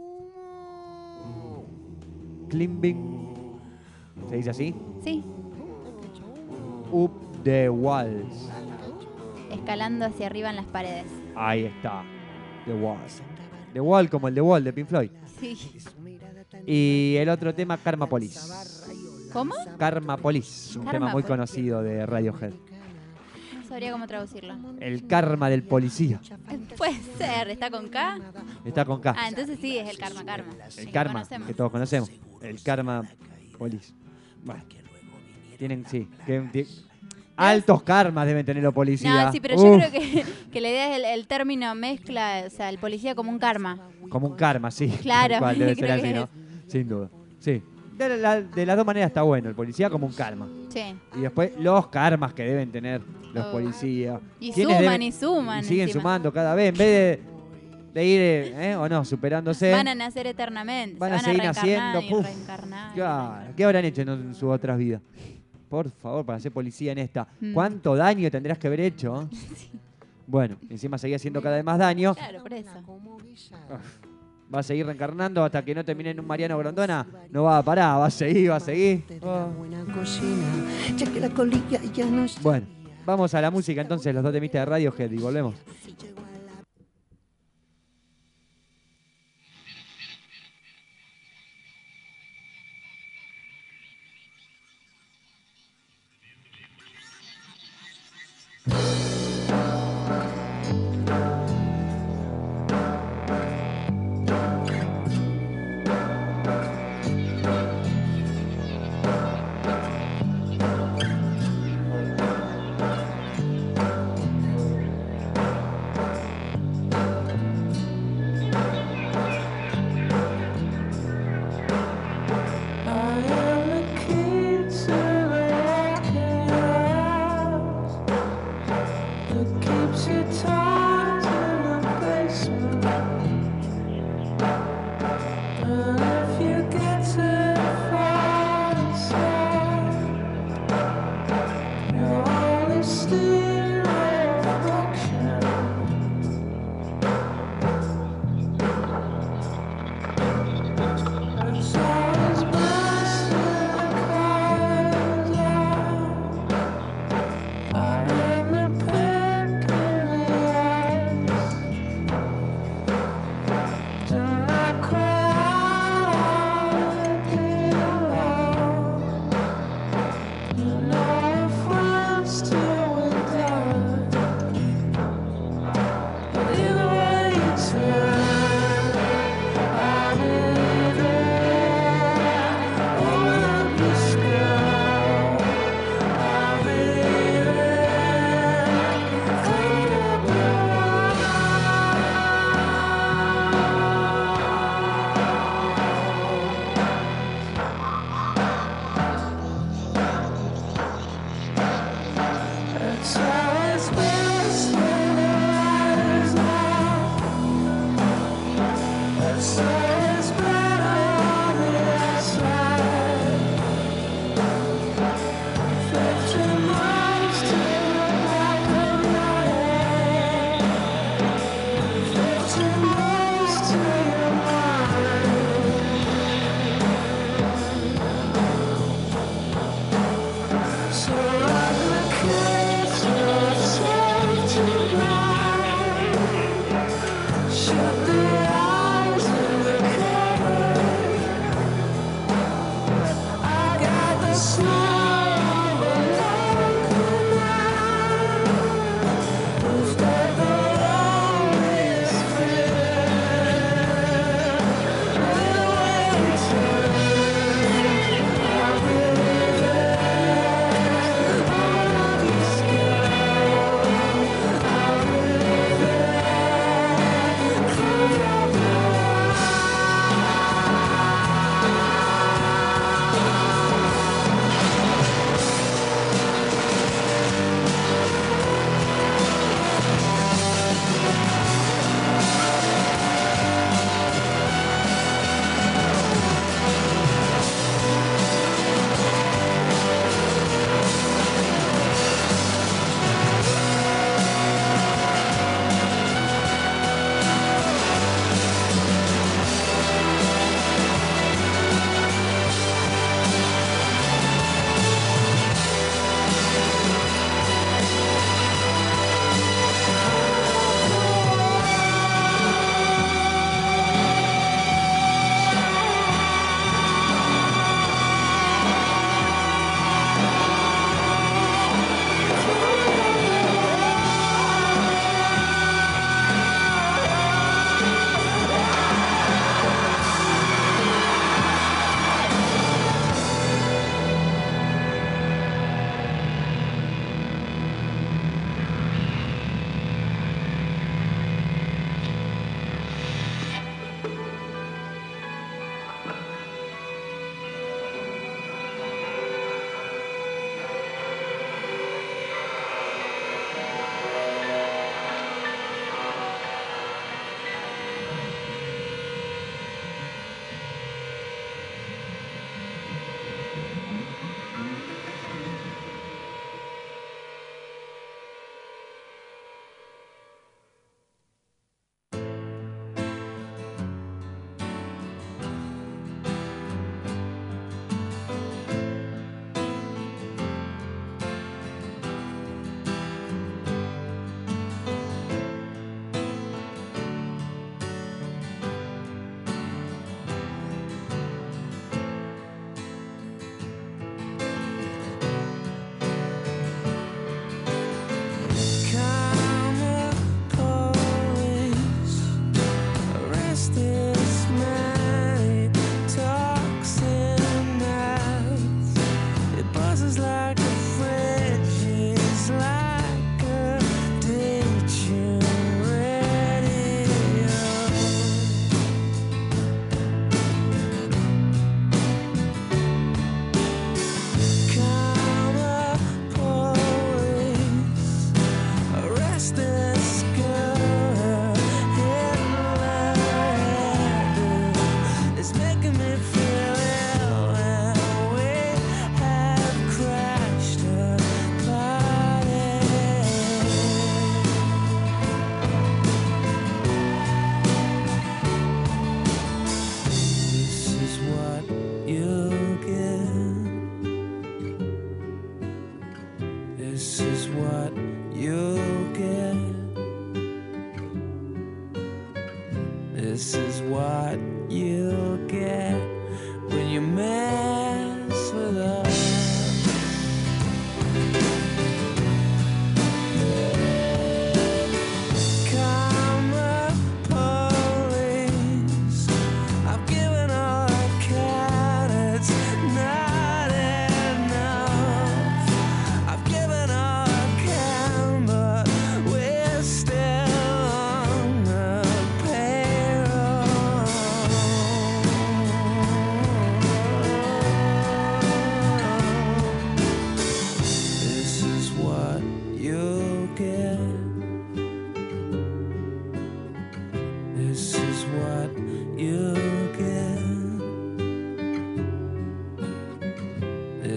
Climbing, ¿se dice así? Sí, Up the Walls. escalando hacia arriba en las paredes. Ahí está, The Wall. The Wall como el The Wall de Pink Floyd. Sí. Y el otro tema, Karma Police. ¿Cómo? Karma Police, un Karma tema muy Police. conocido de Radiohead. No sabría cómo traducirlo. El karma del policía. Puede ser, ¿está con K? Está con K. Ah, entonces sí, es el karma karma. El que karma, conocemos. que todos conocemos. El karma police. Bueno, tienen, sí. que- ti- altos karmas deben tener los policías. No, sí, pero yo Uf, creo que, que la idea es el, el término mezcla, o sea, el policía como un karma. Como un karma, sí. Claro, Tal cual, debe creo ser así, que ¿no? Sin duda. Sí. De, la- de las dos maneras está bueno. El policía como un karma. Sí. Y después los karmas que deben tener los Oh. policías. Y ¿Quiénes suman deben- y suman Y siguen encima. sumando cada vez. En vez de, de ir, eh, o no, superándose. Van a nacer eternamente. Van se a van seguir reencarnar naciendo, y puf. reencarnar. Claro, ¿qué habrán hecho en sus otras vidas? Por favor, para ser policía en esta. Mm. ¿Cuánto daño tendrás que haber hecho? Bueno, encima seguía haciendo cada vez más daño. Claro, por eso. Va a seguir reencarnando hasta que no termine en un Mariano Grondona. No va a parar, va a seguir, va a seguir. Oh. Buena cocina, ya que la colilla ya no está. Bueno, vamos a la música entonces, los dos temistas de Radiohead y volvemos.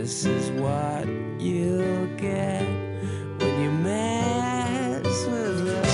This is what you get when you mess with love.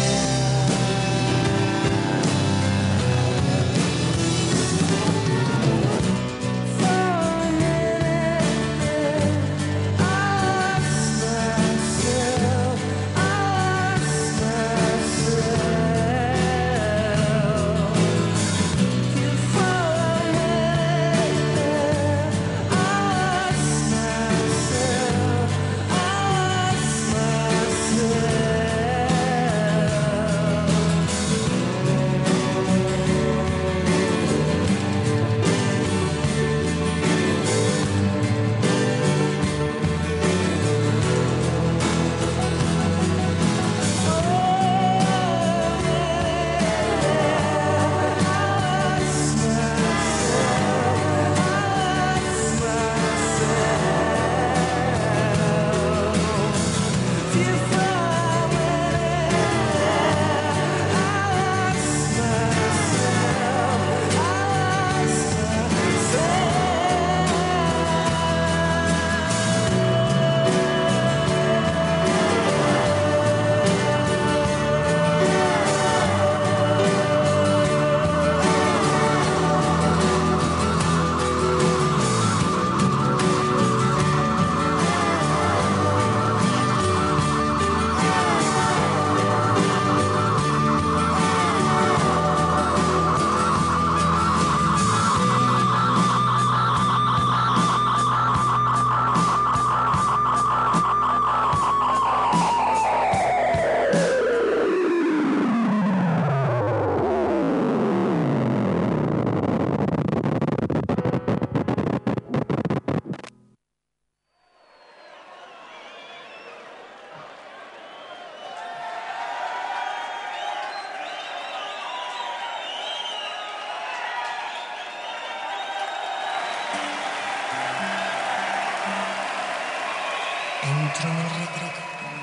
Entró en el retrete,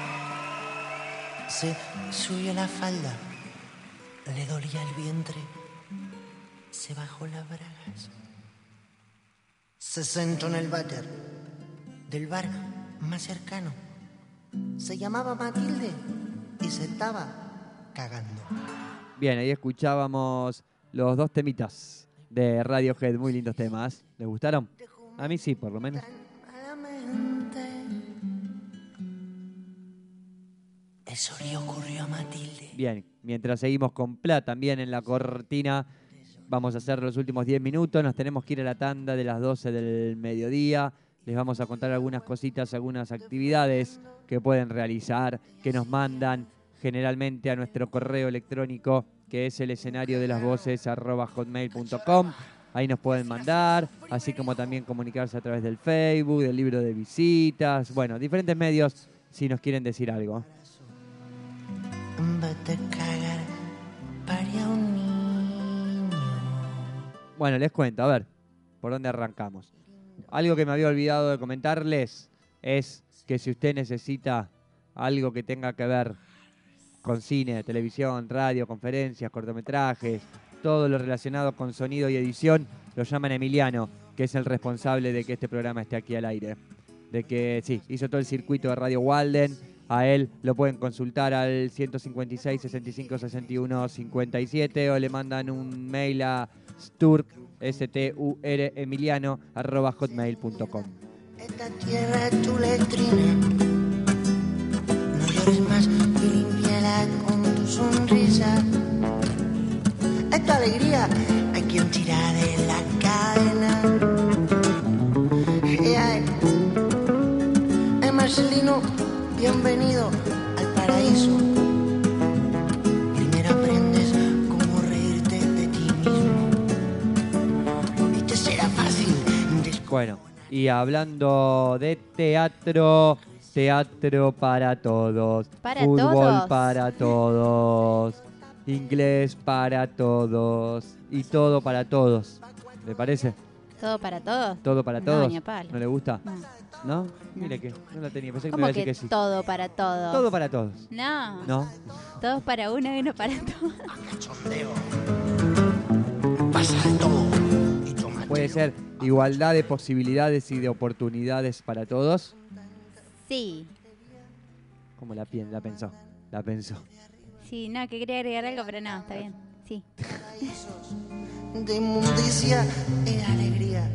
se subió la falda, le dolía el vientre, se bajó las bragas, se sentó en el váter del bar más cercano, se llamaba Matilde y se estaba cagando. Bien, ahí escuchábamos los dos temitas de Radiohead, muy lindos temas. ¿Les gustaron? A mí sí, por lo menos. Eso le ocurrió a Matilde. Bien, mientras seguimos con Pla también en la cortina, vamos a hacer los últimos diez minutos. Nos tenemos que ir a la tanda de las doce del mediodía. Les vamos a contar algunas cositas, algunas actividades que pueden realizar, que nos mandan generalmente a nuestro correo electrónico, que es el escenario de las voces arroba hotmail punto com. Ahí nos pueden mandar, así como también comunicarse a través del Facebook, del libro de visitas, bueno, diferentes medios si nos quieren decir algo. Vete a cagar, paría un niño. Bueno, les cuento, a ver, ¿por dónde arrancamos? Algo que me había olvidado de comentarles es que si usted necesita algo que tenga que ver con cine, televisión, radio, conferencias, cortometrajes, todo lo relacionado con sonido y edición, lo llaman Emiliano, que es el responsable de que este programa esté aquí al aire. De que, sí, hizo todo el circuito de Radio Walden. A él lo pueden consultar al ciento cincuenta y seis, sesenta y cinco, sesenta y uno, cincuenta y siete o le mandan un mail a sturk, S T U R Emiliano, arroba hotmail punto com. Esta tierra es tu letrina. No llores más y limpiala con tu sonrisa. Esta alegría hay quien tira de la cadena. Ella es, es Marcelino. Bienvenido al paraíso. Primero aprendes cómo reírte de ti mismo y te será fácil. Bueno, y hablando de teatro, teatro para todos, para fútbol todos. para todos, inglés para todos y todo para todos. ¿Le parece? ¿Todo para todos? ¿Todo para No, todos? ni a palo. ¿No le gusta? No. ¿No? Mire que no la tenía, pensé que me ¿Cómo iba a decir que, que sí. todo para todos? Todo para todos. No. ¿No? Todos para uno y uno para todos. Pasa de todo y tómate. Pues puede ser igualdad de posibilidades y de oportunidades para todos? Sí. ¿Cómo la, la pensó? La pensó. Sí, no, que quería agregar algo, pero no, está bien. Sí. De inmundicia y alegría.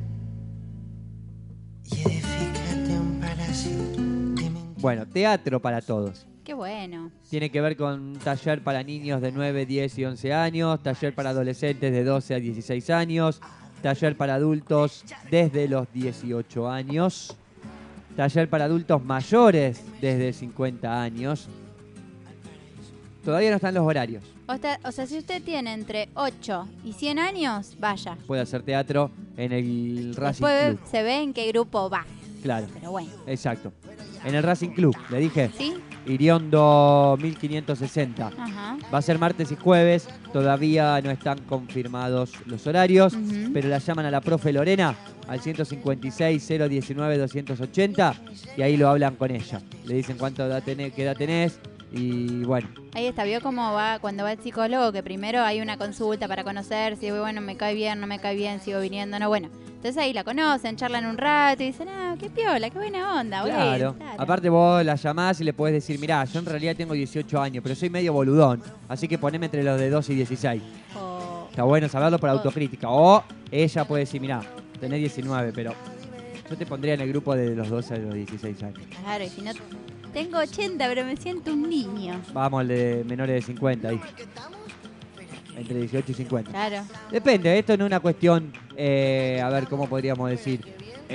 Y edifícate un palacio. Bueno, teatro para todos. Qué bueno. Tiene que ver con taller para niños de nueve, diez y once años, taller para adolescentes de doce a dieciséis años, taller para adultos desde los dieciocho años, taller para adultos mayores desde cincuenta años. Todavía no están los horarios. O, está, o sea, si usted tiene entre ocho y cien años, vaya. Puede hacer teatro en el Racing Después Club. se ve en qué grupo va. Claro. Pero bueno. Exacto. En el Racing Club, le dije. ¿Sí? Iriondo mil quinientos sesenta. Ajá. Va a ser martes y jueves. Todavía no están confirmados los horarios, Uh-huh. pero la llaman a la profe Lorena al ciento cincuenta y seis, cero diecinueve, doscientos ochenta y ahí lo hablan con ella. Le dicen cuánto edad tenés, qué edad tenés y bueno. Ahí está, vio cómo va cuando va el psicólogo, que primero hay una consulta para conocer si, bueno, me cae bien, no me cae bien, sigo viniendo, no, bueno. Entonces ahí la conocen, charlan un rato y dicen, ah, qué piola, qué buena onda. Claro. Bueno, claro. Aparte vos la llamás y le podés decir, mirá, yo en realidad tengo dieciocho años, pero soy medio boludón, así que poneme entre los de doce y dieciséis. O- Está bueno saberlo por autocrítica. O ella puede decir, mirá, tenés diecinueve, pero yo te pondría en el grupo de los doce a los dieciséis años. Claro, y si no, tengo ochenta, pero me siento un niño. Vamos al de menores de cincuenta ahí. Entre dieciocho y cincuenta. Claro. Depende, esto no es una cuestión, eh, a ver, ¿cómo podríamos decir?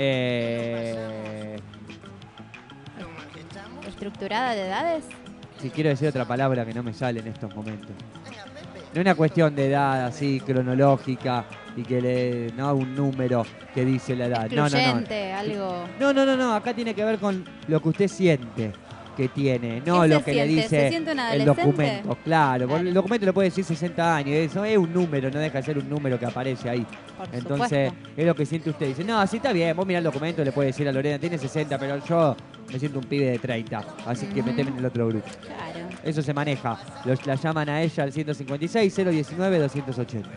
Eh, ¿Estructurada de edades? si quiero decir otra palabra que no me sale en estos momentos. No es una cuestión de edad así, cronológica, y que le, no un número que dice la edad. No, no, no. Excluyente, algo... No, no, no, no, acá tiene que ver con lo que usted siente que tiene, no ¿Qué lo se que siente? le ¿Se dice siente un el adolescente? documento. Claro, porque el documento le puede decir sesenta años, eso es un número, no deja de ser un número que aparece ahí. Por Entonces, es lo que siente usted. Dice, no, sí está bien, vos mirá el documento, le puede decir a Lorena, tiene sesenta, pero yo me siento un pibe de treinta, así que Mm. meteme en el otro grupo. Claro. Eso se maneja. Los, la llaman a ella al ciento cincuenta y seis, cero diecinueve, doscientos ochenta.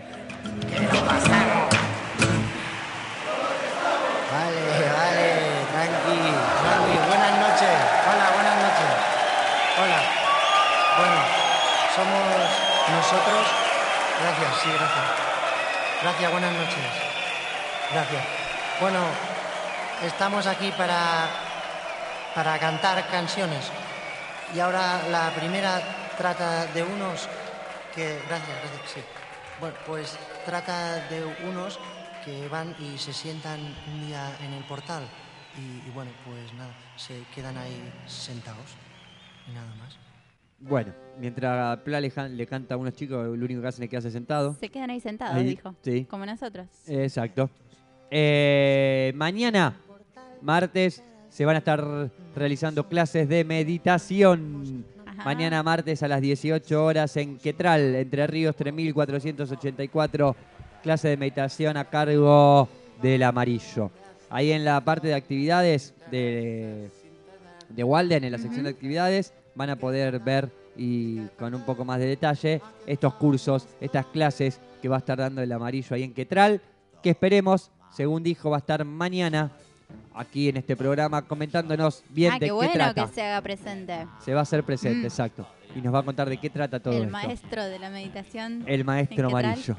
Vale, vale, tranqui, tranqui. Buenas noches. Hola, buenas noches. Hola. Bueno, somos nosotros. Gracias, sí, gracias. Gracias, buenas noches. Gracias. Bueno, estamos aquí para, para cantar canciones. Y ahora la primera trata de unos que... Gracias, gracias, sí. Bueno, pues trata de unos que van y se sientan un día en el portal y, y bueno, pues nada, se quedan ahí sentados y nada más. Bueno, mientras Pla le, jan- le canta a unos chicos, lo único que hacen es quedarse sentado. Se quedan ahí sentados, Ahí, dijo. sí. Como nosotros. Exacto. Eh, mañana, martes, se van a estar realizando clases de meditación. Ajá. Mañana martes a las dieciocho horas en Quetral, Entre Ríos tres mil cuatrocientos ochenta y cuatro, clase de meditación a cargo del Amarillo. Ahí en la parte de actividades de, de Walden, en la sección de actividades, van a poder ver y con un poco más de detalle estos cursos, estas clases que va a estar dando el Amarillo ahí en Quetral, que esperemos, según dijo, va a estar mañana aquí en este programa comentándonos bien Ah, de qué qué bueno trata. que se haga presente. Se va a hacer presente, Mm. exacto. Y nos va a contar de qué trata todo El esto. maestro de la meditación. El maestro ¿en Quetral? Amarillo.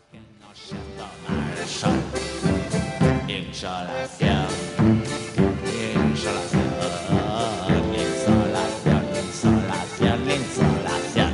Insolación, insolación, insolación, insolación, insolación.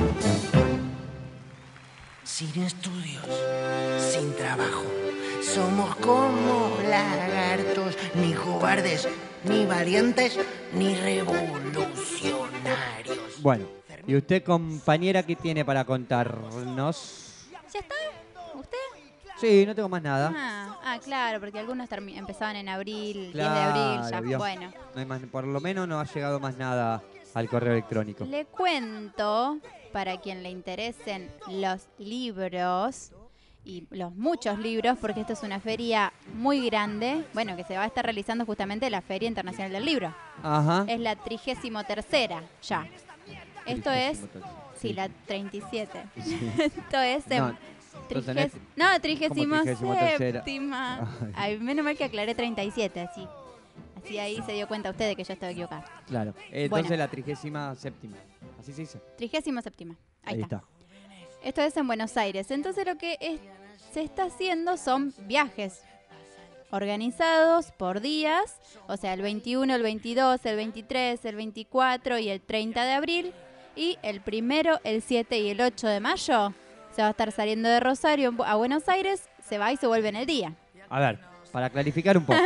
Sin estudios, sin trabajo, somos como lagartos, ni cobardes, ni valientes, ni revolucionarios. Bueno, ¿y usted, compañera, qué tiene para contarnos? ¿Ya está? ¿Usted? Sí, no tengo más nada. Ah, ah, claro, porque algunos termi- empezaban en abril, Claro, diez de abril, ya. vio. Bueno, No hay más, por lo menos no ha llegado más nada al correo electrónico. le cuento, para quien le interesen los libros y los muchos libros, porque esto es una feria muy grande, bueno, que se va a estar realizando justamente la Feria Internacional del Libro. Ajá. Es la trigésimo tercera ya. Esto es, Trigésimo tercera, sí, sí. la treinta y siete. Sí. Esto es en, No, Entonces, Triges- en No, trigésimo trigésimo tercera? séptima. Ay, menos mal que aclaré treinta y siete, así. Así ahí se dio cuenta usted de que yo estaba equivocada. Claro. Entonces Bueno. la trigésima séptima. Así se dice. Trigésimo séptima. Ahí, Ahí está. está. Esto es en Buenos Aires. Entonces lo que es- se está haciendo son viajes organizados por días, o sea, el veintiuno, el veintidós, el veintitrés, el veinticuatro y el treinta de abril. Y el primero, el siete y el ocho de mayo se va a estar saliendo de Rosario a Buenos Aires, se va y se vuelve en el día. A ver, para clarificar un poco.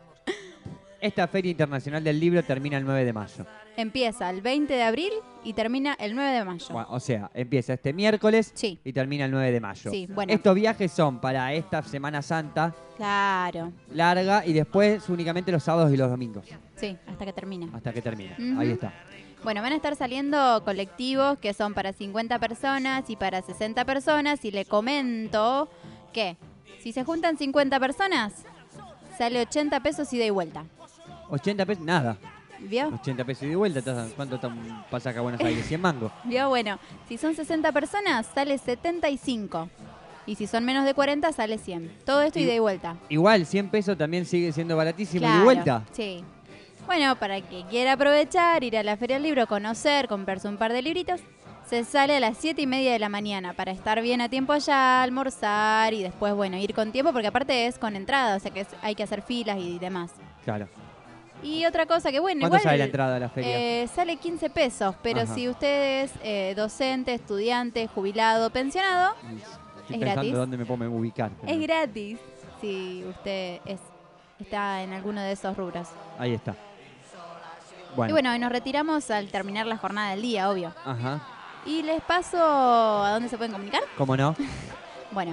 Esta Feria Internacional del Libro termina el nueve de mayo. Empieza el veinte de abril y termina el nueve de mayo. Bueno, o sea, empieza este miércoles Sí. y termina el nueve de mayo. Sí, bueno. Estos viajes son para esta Semana Santa Claro. larga y después únicamente los sábados y los domingos, Sí, hasta que termine. hasta que termine. Ujú. Ahí está. Bueno, van a estar saliendo colectivos que son para cincuenta personas y para sesenta personas. Y le comento que si se juntan cincuenta personas, sale ochenta pesos ida y vuelta. ochenta pesos, nada. ¿Vio? ochenta pesos y de vuelta. ¿estás- ¿Cuánto está un pasaje a Buenos Aires? cien mangos. ¿Vio? Bueno, si son sesenta personas, sale setenta y cinco. Y si son menos de cuarenta, sale cien. Todo esto Y- ida y vuelta. Igual, cien pesos también sigue siendo baratísimo y de Claro, vuelta. Sí. Bueno, para que quiera aprovechar, ir a la Feria del Libro, conocer, comprarse un par de libritos, se sale a las siete y media de la mañana para estar bien a tiempo allá, almorzar y después, bueno, ir con tiempo porque aparte es con entrada, o sea que es- hay que hacer filas y demás. Claro. Y otra cosa que, bueno, ¿Cuánto igual... sale la entrada a la feria? eh, sale quince pesos, pero Ajá. si usted es eh, docente, estudiante, jubilado, pensionado, Estoy es pensando gratis. dónde me puedo ubicar. pero Es gratis si usted es, está en alguno de esos rubros. Ahí está. Bueno. Y bueno, y nos retiramos al terminar la jornada del día, obvio. Ajá. Y les paso a dónde se pueden comunicar. ¿Cómo no? Bueno,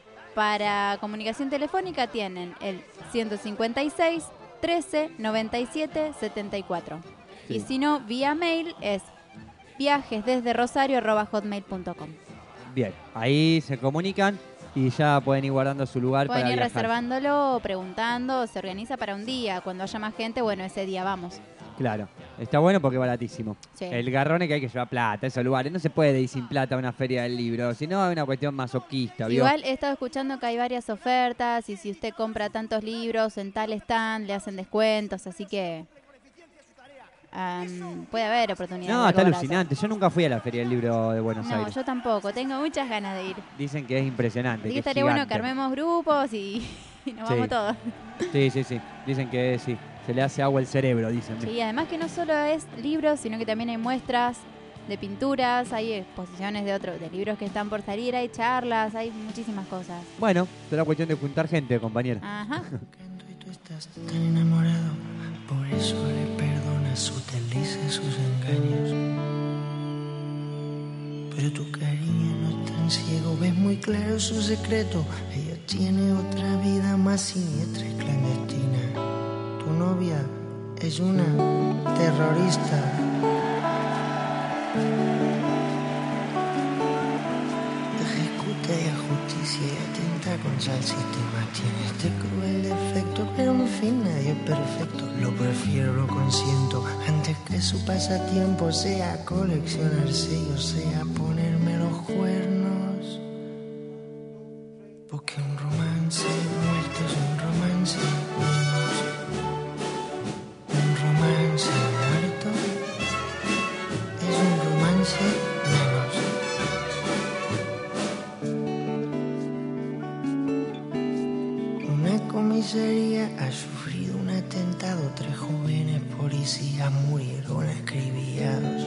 para comunicación telefónica tienen el ciento cincuenta y seis, trece, noventa y siete, setenta y cuatro. Sí. Y si no, vía mail es viajesdesderosario arroba hotmail punto com. Bien. Ahí se comunican y ya pueden ir guardando su lugar Pueden para ir viajar. reservándolo, o preguntando, se organiza para un día. Cuando haya más gente, bueno, ese día vamos. Claro. Está bueno porque es baratísimo. Sí. El garrón es que hay que llevar plata, esos lugares. No se puede ir sin plata a una feria del libro, si no es una cuestión masoquista, ¿vio? Igual he estado escuchando que hay varias ofertas y si usted compra tantos libros en tal stand le hacen descuentos, así que am, puede haber oportunidades. No, de está algo barato. alucinante. Yo nunca fui a la feria del libro de Buenos No, Aires. yo tampoco, tengo muchas ganas de ir. Dicen que es impresionante. Así que que es estaría bueno que gigante. armemos grupos y, y nos Sí. vamos todos. Sí, sí, sí. Dicen que sí. Se le hace agua el cerebro, dicen. Sí, además que no solo es libros, sino que también hay muestras de pinturas, hay exposiciones de otros, de libros que están por salir, hay charlas, hay muchísimas cosas. Bueno, será cuestión de juntar gente, compañero. Ajá. Tan enamorado, por eso le perdona sus delicias, sus engaños. Pero tu cariño no es tan ciego, ves muy claro su secreto. Ella tiene otra vida más siniestra y clandestina. Tu novia es una terrorista. Ejecuta y justicia y atenta contra el sistema. Tiene este cruel defecto, pero en fin nadie es perfecto. Lo prefiero, lo consiento, antes que su pasatiempo sea coleccionar sellos, sea ponerme los cuernos. Porque un romance muerto es un romance menos. Un romance muerto es un romance menos. Una comisaría ha sufrido un atentado. Tres jóvenes policías murieron acribillados.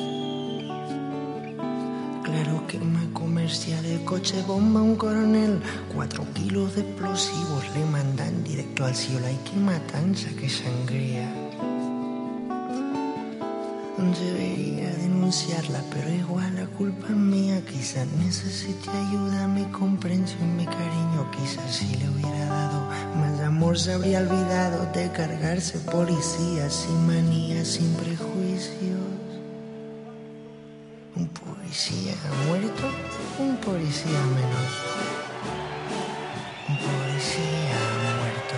Claro que una comercial de coche bomba a un coronel. Cuatro kilos de explosivos le mandan directo al cielo. Ay, qué matanza, qué sangría. Debería denunciarla, pero igual la culpa es mía. Quizás necesite ayuda, mi comprensión, mi cariño. Quizás si le hubiera dado más amor se habría olvidado de cargarse policías sin manías, sin prejuicios. Un policía muerto, un policía menos. Un policía muerto,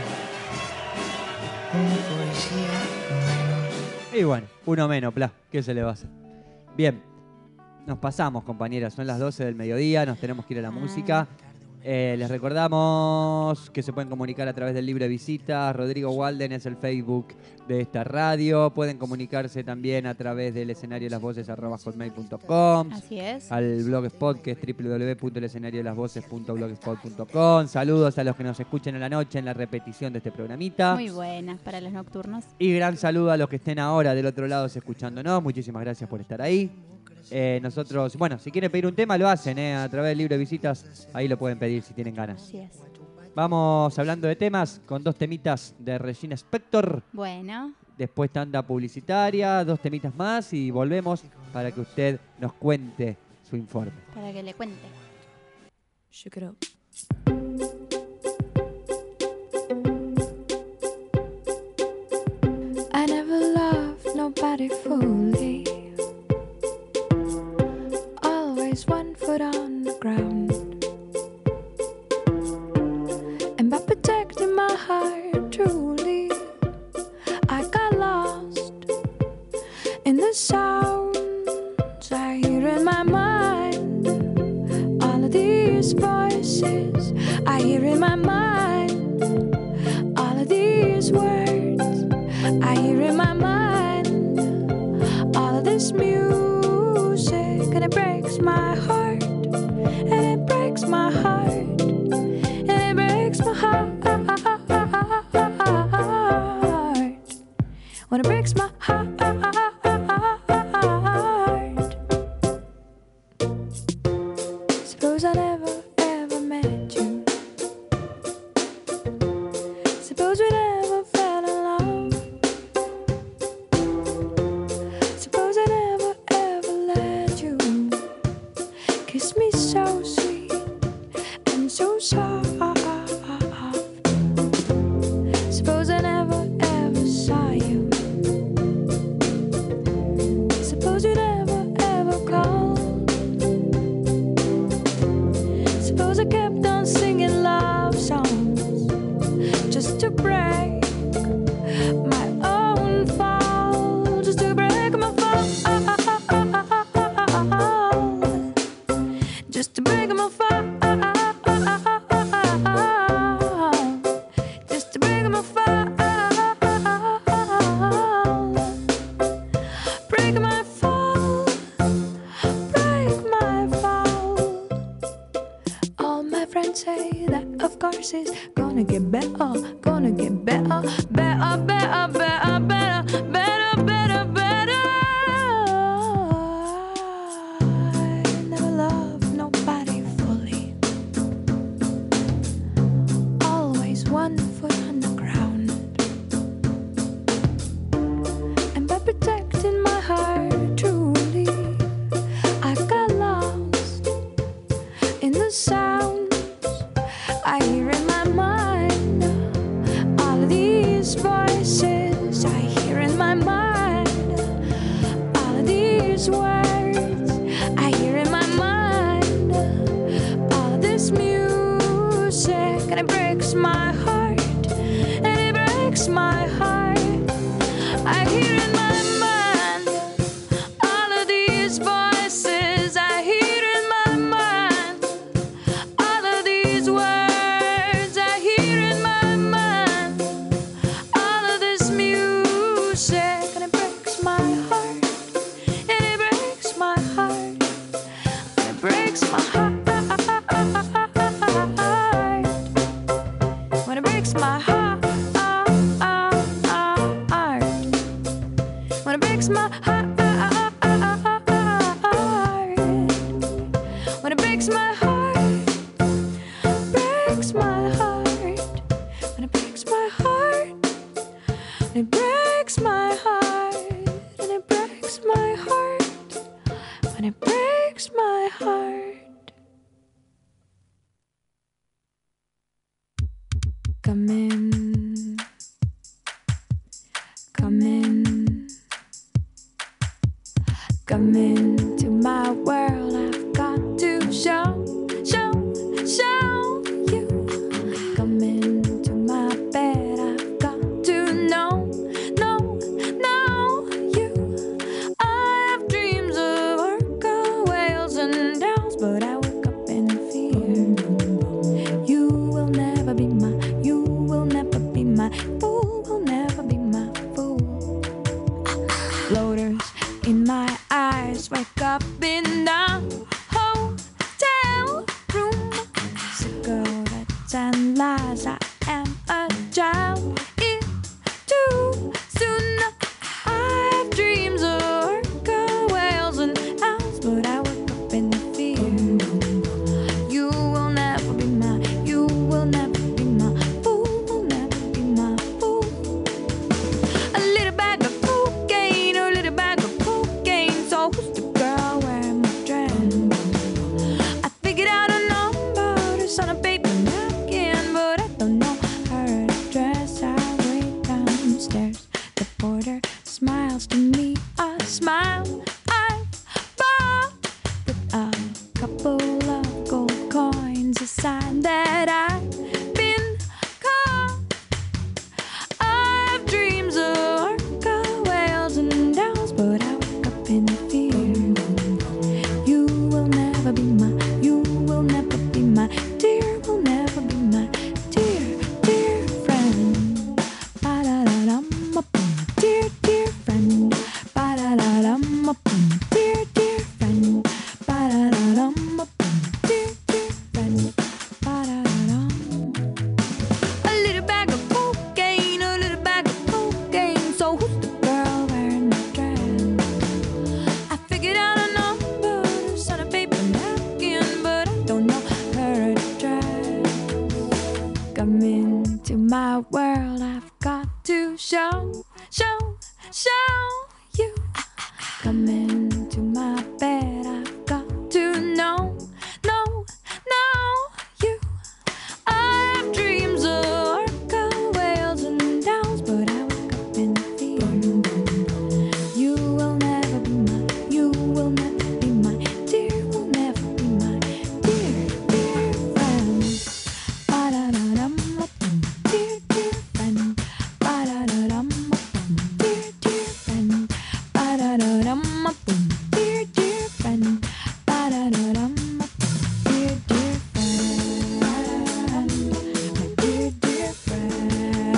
un policía menos. Y bueno, uno menos, pla. ¿Qué se le va a hacer? Bien. nos pasamos, compañeras. Son las doce del mediodía, nos tenemos que ir a la música. Eh, les recordamos que se pueden comunicar a través del libre visita. Rodrigo Walden es el Facebook de esta radio. Pueden comunicarse también a través del escenario de las voces arroba hotmail punto com. Así es. Al blogspot que es doble u doble u doble u punto el escenario de las voces punto blogspot punto com. Saludos a los que nos escuchen en la noche en la repetición de este programita. Muy buenas para los nocturnos. Y gran saludo a los que estén ahora del otro lado escuchándonos. Muchísimas gracias por estar ahí. Eh, nosotros, bueno, si quieren pedir un tema lo hacen, eh, a través del libro de visitas, ahí lo pueden pedir si tienen ganas. Así es. Vamos hablando de temas con dos temitas de Regina Spektor. Bueno. Después tanda publicitaria, dos temitas más y volvemos para que usted nos cuente su informe. Para que le cuente. Shook it up. I never loved nobody fully. Always one foot on the ground. And by protecting my heart truly, I got lost in the sounds I hear in my mind. All of these voices I hear in my mind. All of these words I hear in my mind. All of this music, and it breaks my heart, and it breaks my heart, and it breaks my heart. When it breaks my heart. Suppose I never ever met you. Suppose we never fell in love. Suppose I never ever let you kiss me so sweet and so soft. Suppose I never ever saw you. Suppose you never ever called. Suppose I kept on singing love songs just to break my own fall, just to break my fall, just to break my fall, just to break my fall, break my fall, break my fall. All my friends say that of course it's gonna get better, gonna get better, better, better, better, better, better, better, better. I never loved nobody fully. Always one foot on the ground. And by protecting my heart truly, I got lost in the sounds I hear in my mind. All of these voices I hear in my mind. All of these words I hear in my mind. All of this music, and it breaks my heart, and it breaks my heart. I hear in my mind. All of these voices I hear in my mind. All of these words I hear in my mind. All of this music, and it breaks my heart, and it breaks my heart, and it breaks my heart. When it breaks my heart, when it breaks my heart, when it breaks my heart, breaks my heart, when it breaks my heart, when it breaks my heart, and it breaks my heart, when it breaks my heart. Come in, come in, come into my world. I've got to show, show, show you. Come into my bed. I've got to know, know, know you. I have dreams of work away. stares. The porter smiles to me, a smile I bought with a couple of gold coins, a sign that I've been caught. I have dreams of orca whales and owls, but I wake up in fear. You will never be my, you will never be my dear, will never be my dear, dear friend. Ba-da-da-dum-a-boom, dear, dear friend. Ba-da-da-dum-a-boom, dear, dear friend. Ba-da-da-dum-a-boom, dear, dear friend. Ba-da-da-dum. A little bag of cocaine, a little bag of cocaine. So who's the girl wearing the dress? I figured out a number, it's on a paper napkin, but I don't know her address. Come into my world, I've got to show, show, show you. Come into my bed, I've got to know, know, know you. I have dreams of orca whales and owls, but I wake up in fear. You will never be my, you will never be my dear, will never be my dear, dear friend. Ba-da-da-dum-a-boom, dear, dear friend. Ba-da-da-dum-a-boom, dear, dear friend. Ba-da-da-dum-a-boom, dear, dear friend. Ba-da-da-dum-a-boom, dear, dear friend. My dear, dear friend.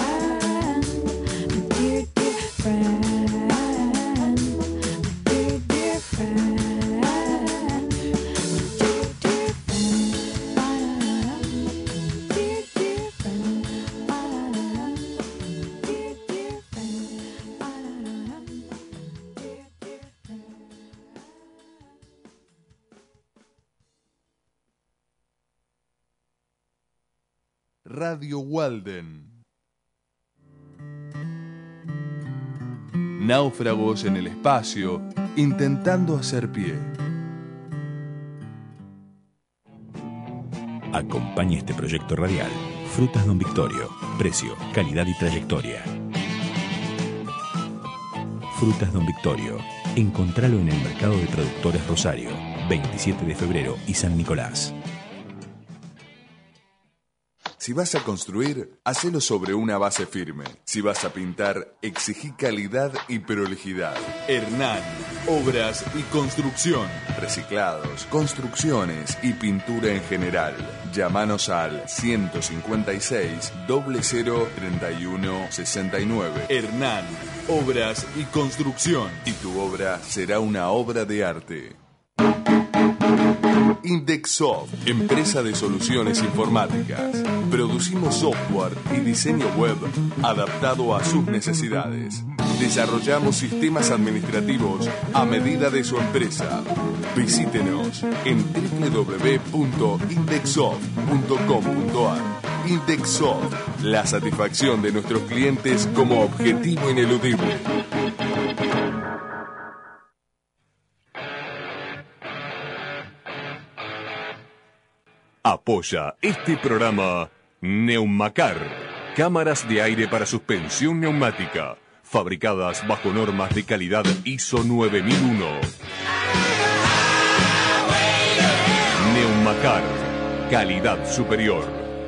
My dear, dear friend. My dear, dear friend. My dear, dear friend. Ba-da-da-dum, dear, dear friend. Ba-da-da-dum, dear, dear friend. Ba-da-da-dum, dear, dear friend. Radio Walden. Náufragos en el espacio, intentando hacer pie. Acompaña este proyecto radial. Frutas Don Victorio. Precio, calidad y trayectoria. Frutas Don Victorio. Encontralo en el Mercado de Productores Rosario, veintisiete de febrero y San Nicolás. Si vas a construir, hacelo sobre una base firme. Si vas a pintar, exigí calidad y prolijidad. Hernán, obras y construcción. Reciclados, construcciones y pintura en general. Llámanos al ciento cincuenta y seis, cero cero, treinta y uno, sesenta y nueve. Hernán, obras y construcción. Y tu obra será una obra de arte. Indexsoft, empresa de soluciones informáticas. Producimos software y diseño web adaptado a sus necesidades. Desarrollamos sistemas administrativos a medida de su empresa. Visítenos en doble u doble u doble u punto indexsoft punto com punto a r. Indexsoft, la satisfacción de nuestros clientes como objetivo ineludible. Apoya este programa Neumacar, cámaras de aire para suspensión neumática, fabricadas bajo normas de calidad I S O nueve mil uno. Neumacar, calidad superior.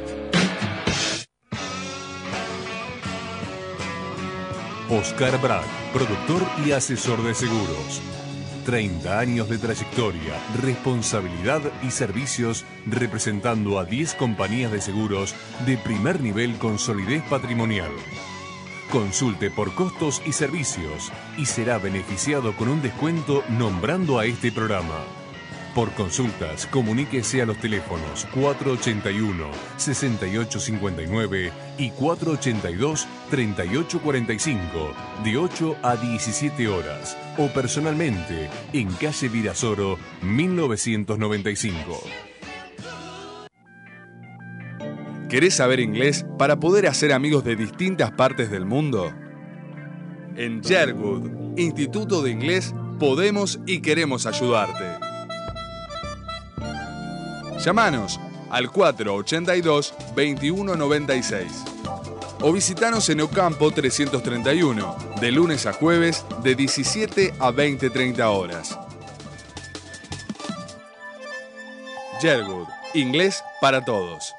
Oscar Brad, productor y asesor de seguros. treinta años de trayectoria, responsabilidad y servicios representando a diez compañías de seguros de primer nivel con solidez patrimonial. Consulte por costos y servicios y será beneficiado con un descuento nombrando a este programa. Por consultas, comuníquese a los teléfonos cuatro ochenta y uno, sesenta y ocho cincuenta y nueve y cuatro ochenta y dos, treinta y ocho cuarenta y cinco, de ocho a diecisiete horas, o personalmente en calle Virasoro, mil novecientos noventa y cinco. ¿Querés saber inglés para poder hacer amigos de distintas partes del mundo? En Sherwood, Instituto de Inglés, podemos y queremos ayudarte. Llámanos al cuatro ochenta y dos, veintiuno noventa y seis. O visitanos en Ocampo trescientos treinta y uno, de lunes a jueves, de diecisiete a veinte treinta horas. Jerwood, inglés para todos.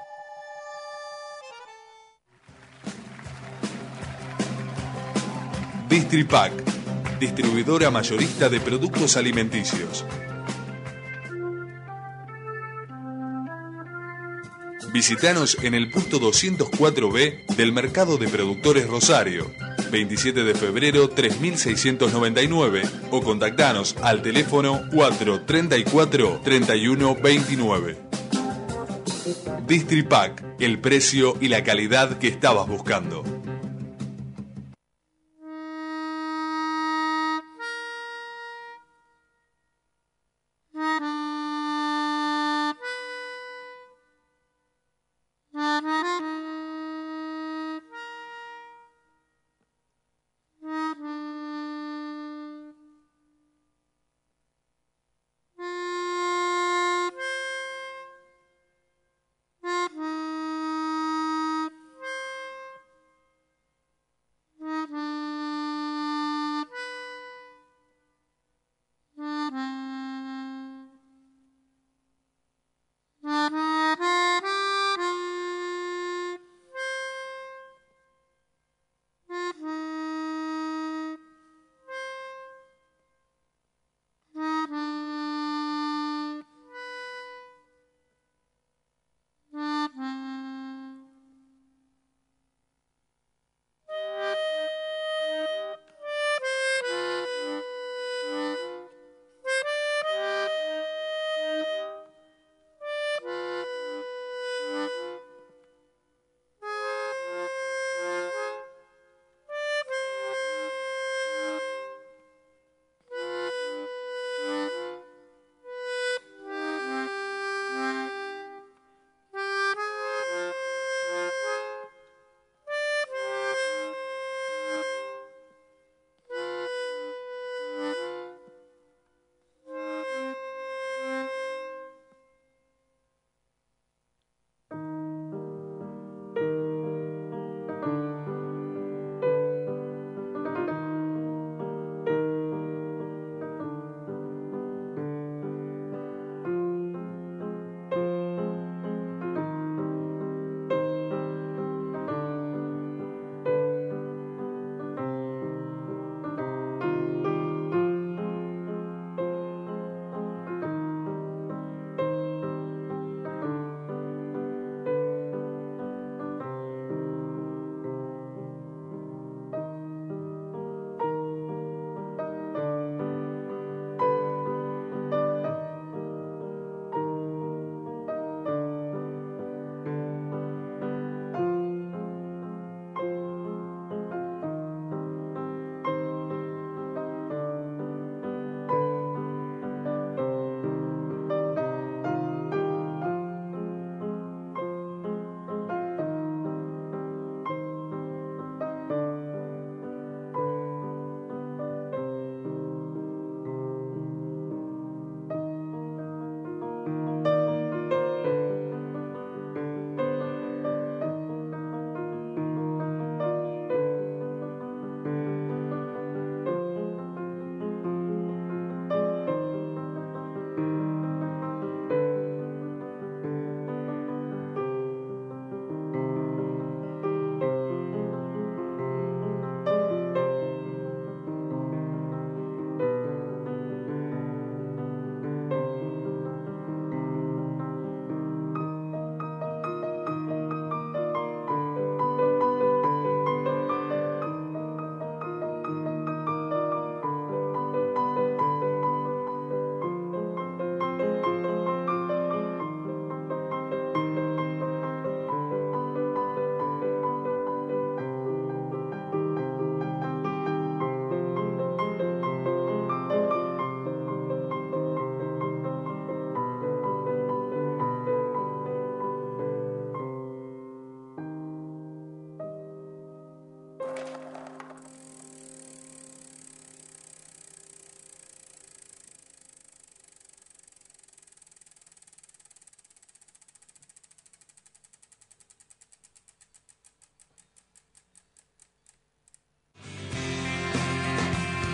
Distripac, distribuidora mayorista de productos alimenticios. Visítanos en el puesto doscientos cuatro B del Mercado de Productores Rosario, veintisiete de febrero tres mil seiscientos noventa y nueve, o contactanos al teléfono cuatro treinta y cuatro treinta y uno veintinueve. Distripac, el precio y la calidad que estabas buscando.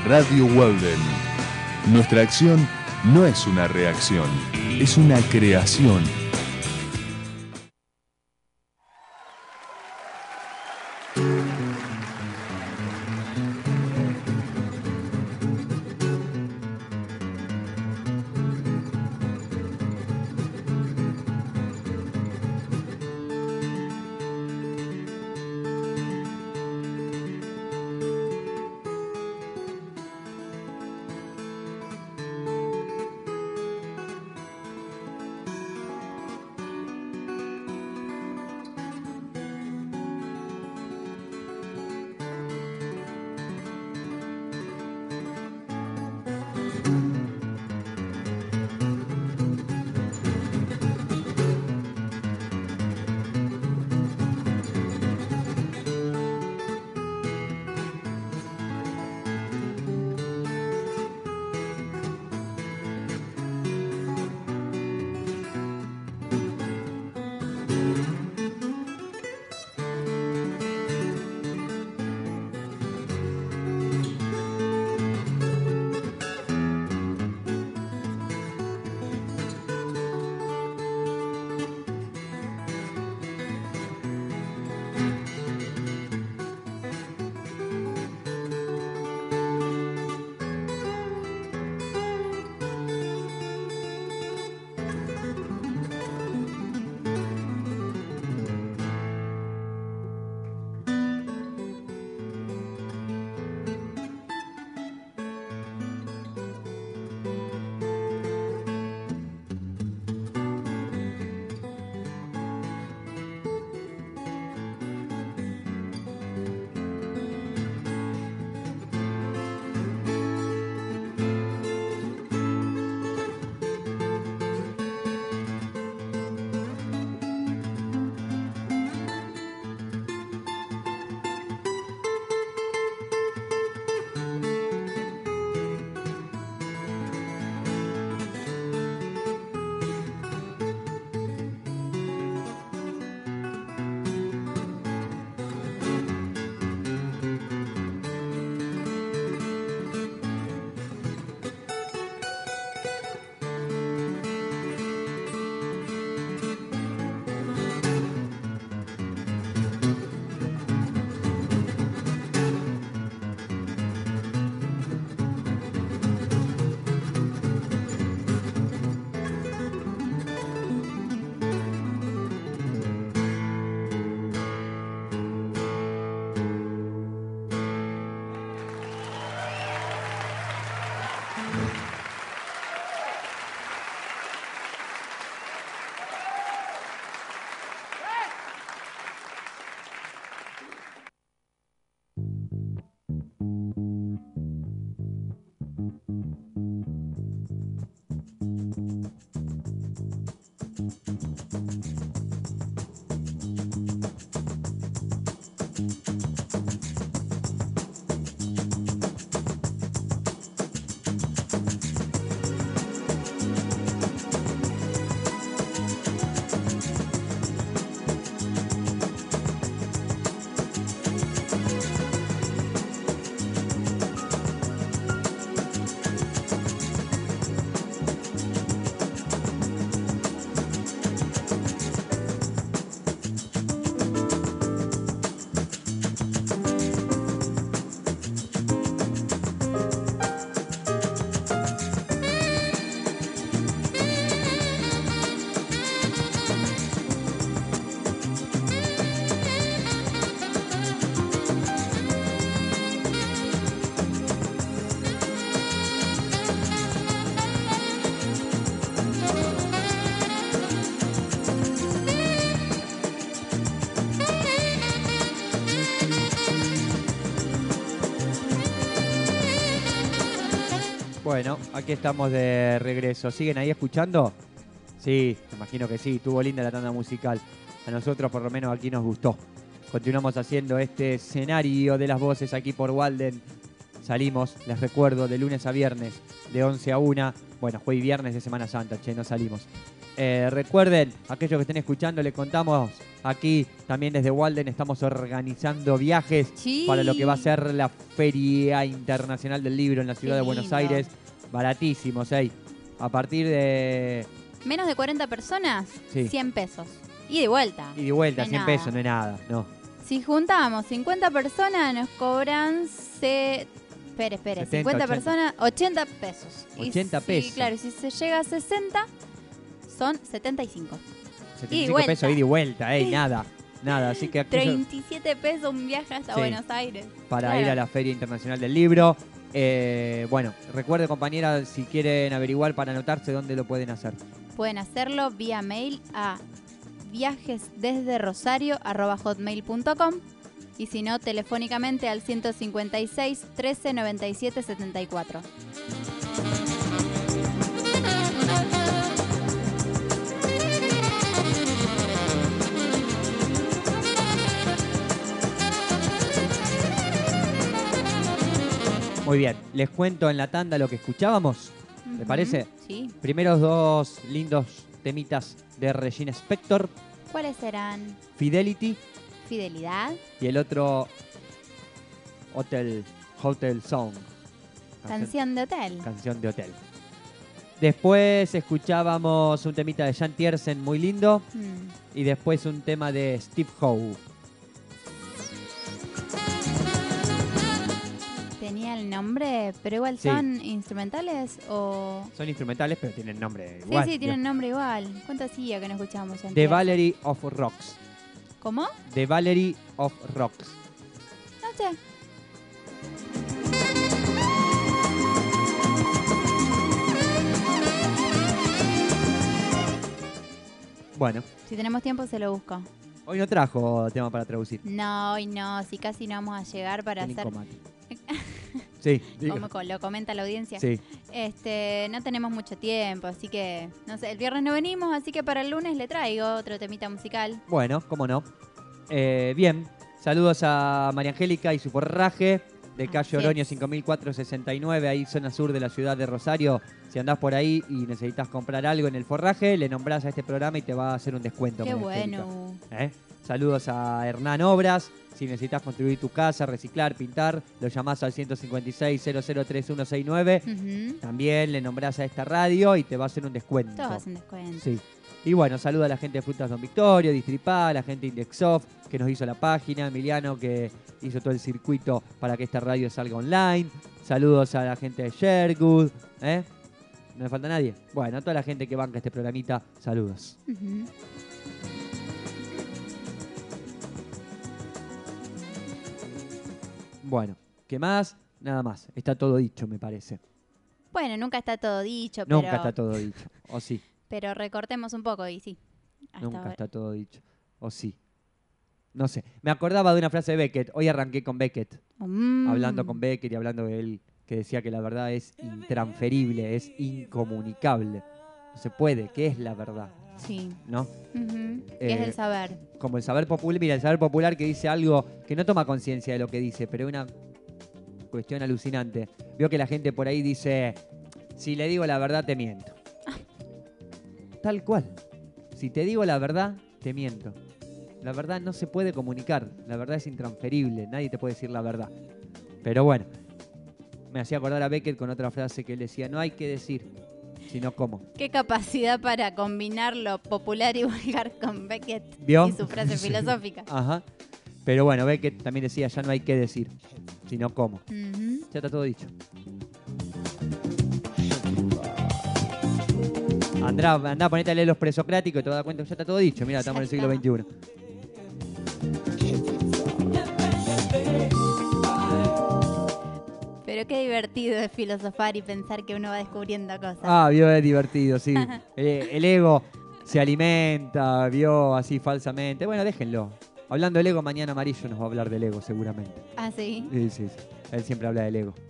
Radio Walden. Nuestra acción no es una reacción, es una creación. Bueno, aquí estamos de regreso. ¿Siguen ahí escuchando? Sí, me imagino que sí. Estuvo linda la tanda musical. A nosotros por lo menos aquí nos gustó. Continuamos haciendo este escenario de las voces aquí por Walden. Salimos, les recuerdo, de lunes a viernes, de once a una. Bueno, fue viernes de Semana Santa, che, no salimos. Eh, recuerden, aquellos que estén escuchando, les contamos aquí también desde Walden estamos organizando viajes Sí. para lo que va a ser la Feria Internacional del Libro en la ciudad Qué de Buenos lindo. Aires. Baratísimos, ¿eh? A partir de... Menos de cuarenta personas, Sí. cien pesos. Y de vuelta. Y de vuelta, No es cien nada. pesos, no es nada, no. Si juntamos cincuenta personas, nos cobran... Se... Espere, espere. setenta, cincuenta ochenta. personas, ochenta pesos. Y ochenta si- pesos. claro, si se llega a sesenta, son setenta y cinco. setenta y Y cinco vuelta. pesos ida y vuelta, ¿eh? Nada, nada. Así que aquellos treinta y siete pesos un viaje hasta Sí. Buenos Aires. para Claro. ir a la Feria Internacional del Libro. Eh, bueno, recuerde, compañera, si quieren averiguar para anotarse, ¿dónde lo pueden hacer? Pueden hacerlo vía mail a viajesdesderosario arroba hotmail punto com y si no, telefónicamente al ciento cincuenta y seis, trece, noventa y siete, setenta y cuatro. Muy bien, les cuento en la tanda lo que escuchábamos. ¿Les Ujú, parece? Sí. Primeros dos lindos temitas de Regina Spector, ¿Cuáles serán? Fidelity, Fidelidad, y el otro Hotel, Hotel Song. canción de hotel. Canción de hotel. Después escuchábamos un temita de Jan Tiersen muy lindo. Mm. Y después un tema de Steve Howe. Tenía el nombre, pero igual Sí. son instrumentales o... Son instrumentales, pero tienen nombre Sí, igual. sí, tienen nombre igual. ¿Cuánto hacía que no escuchábamos ya? The Valerie of Rocks. ¿Cómo? The Valerie of Rocks. No sé. Bueno, Si tenemos tiempo se lo busco. hoy no trajo tema para traducir. No, y no, si casi no vamos a llegar para Qué hacer... nicomate. Sí, digo. Como co- lo comenta la audiencia. Sí. Este, no tenemos mucho tiempo, así que, no sé, el viernes no venimos, así que para el lunes le traigo otro temita musical. Bueno, cómo no. Eh, bien, saludos a María Angélica y su forraje de calle Así Oroño es. cinco mil cuatrocientos sesenta y nueve, ahí zona sur de la ciudad de Rosario. Si andás por ahí y necesitas comprar algo en el forraje, le nombrás a este programa y te va a hacer un descuento. Qué María Angélica. bueno. ¿Eh? Saludos a Hernán Obras. Si necesitas construir tu casa, reciclar, pintar, lo llamás al ciento cincuenta y seis, cero cero tres uno seis nueve. Ujú. También le nombrás a esta radio y te va a hacer un descuento. Todos hacen descuento. Sí. Y bueno, saluda a la gente de Frutas Don Victorio, Distripal, a la gente de Indexoft, que nos hizo la página, Emiliano, que hizo todo el circuito para que esta radio salga online. Saludos a la gente de Shergood, ¿eh? ¿No me falta nadie? Bueno, a toda la gente que banca este programita, saludos. Ujú. Bueno, ¿qué más? Nada más. Está todo dicho, me parece. Bueno, nunca está todo dicho, Nunca pero, está todo dicho. ¿O sí? pero recortemos un poco y sí. Hasta Nunca ahora. está todo dicho. ¿O sí? No sé. Me acordaba de una frase de Beckett. Hoy arranqué con Beckett. Mm. Hablando con Beckett y hablando de él, que decía que la verdad es intransferible, es incomunicable. No se puede. ¿Qué es la verdad? Sí. ¿No? Ujú. ¿Qué Eh, es el saber? Como el saber popular. Mira, el saber popular que dice algo que no toma conciencia de lo que dice, pero es una cuestión alucinante. Veo que la gente por ahí dice, si le digo la verdad, te miento. Tal cual. Si te digo la verdad, te miento. La verdad no se puede comunicar. La verdad es intransferible. Nadie te puede decir la verdad. Pero bueno, me hacía acordar a Beckett con otra frase que él decía, no hay que decir, sino cómo. Qué capacidad para combinar lo popular y vulgar con Beckett ¿Vio? y su frase Sí. filosófica. Ajá. Pero bueno, Beckett también decía, ya no hay que decir, sino cómo. Ujú. Ya está todo dicho. Andá, andá, ponete a leer los presocráticos y te vas a dar cuenta que ya está todo dicho. Mira, estamos en el siglo veintiuno. Pero qué divertido es filosofar y pensar que uno va descubriendo cosas. Ah, vio, es divertido, sí. Eh, el ego se alimenta, vio así falsamente. Bueno, déjenlo. Hablando del ego, mañana Amarillo nos va a hablar del ego, seguramente. Ah, sí. Sí, sí, sí. Él siempre habla del ego.